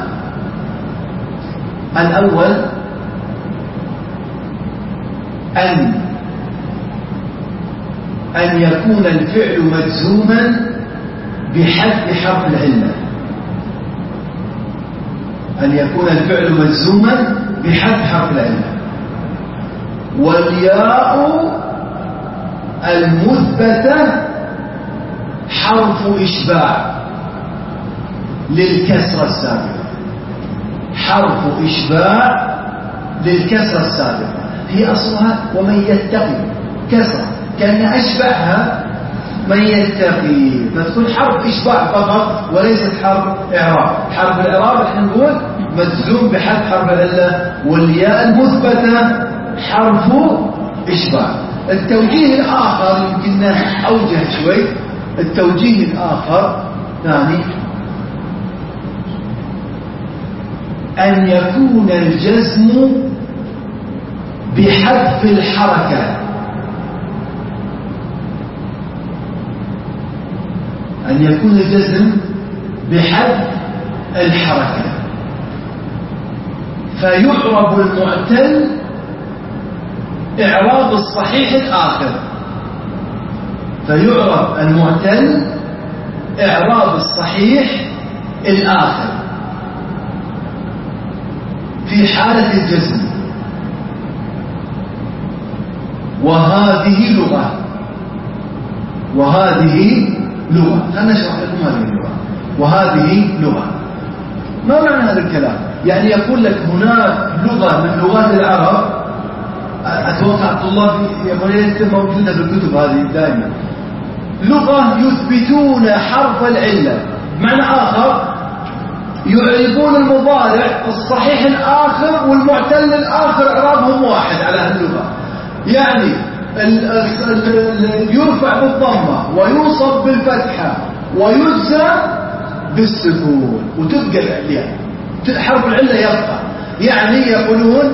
الأول أن أن يكون الفعل مجزوما بحذف حرف العلة، أن يكون الفعل مجزوما بحذف حرف العلة، والياء المثبتة حرف إشباع للكسرة السابقة، حرف إشباع للكسرة السابقة. هي أصلها ومن يتقي كسرة، كأن أشبعها من يتقي، فتكون حرف إشباع فقط وليست حرف إعراب. حرف الإعراب احنا نقول مجزوم بحذف حرف العلة، والياء المثبتة حرف إشباع. التوجيه الآخر يمكن أوجه شوي، التوجيه الآخر ثاني أن يكون الجزم بحذف الحركة، أن يكون الجزم بحذف الحركة، فيعرب المعتل إعراب الصحيح الآخر، فيعرب المعتل إعراب الصحيح الآخر في حالة الجزم. وهذه لغة، وهذه لغة. خلنا نشرح لكم هذه اللغة. وهذه لغة، ما معنى هذا الكلام؟ يعني يقول لك هناك لغة من لغات العرب، أتوقع الطلاب يقولون موجودة في الكتب هذه دائما، لغة يثبتون حرف العلة، معنى آخر يعربون المضارع الصحيح الآخر والمعتل الآخر إعرابهم واحد على هاللغة. يعني يرفع بالضمة ويوصف بالفتحة ويجزم بالسكون وتبقى العلية، حرف العلة يبقى. يعني يقولون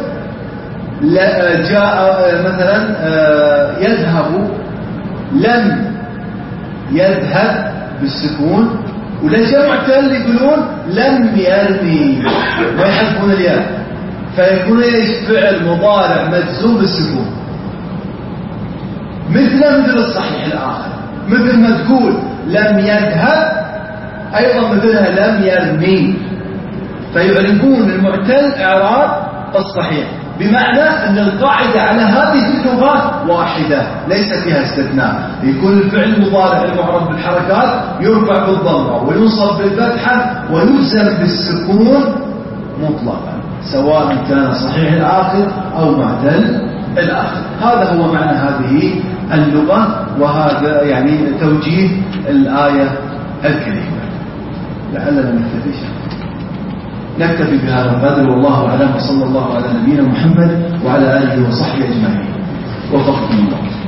جاء مثلا يذهب، لم يذهب بالسكون، وليس معتل يقولون لم يرمي ويحذفون الياء، فيكون فعل مضارع مجزوم بالسكون، مثل مثل الصحيح الآخر، مثل ما تقول لم يذهب أيضا مثلها لم يرمي، فيعرفون المعتل إعراب الصحيح، بمعنى أن القاعدة على هذه اللغات واحدة ليس فيها استثناء. يكون الفعل المضارع المعرب بالحركات يرفع بالضمة وينصب بالفتحة ويجزم بالسكون مطلقا، سواء كان صحيح الآخر أو معتل الآخر. هذا هو معنى هذه اللغة، وهذا يعني توجيه الآية الكريمة. لعلنا نكتفي نكتفي بهذا القدر، والله أعلم، وصلى الله على نبينا محمد. وعلى آله وصحبه أجمعين. وفقكم الله.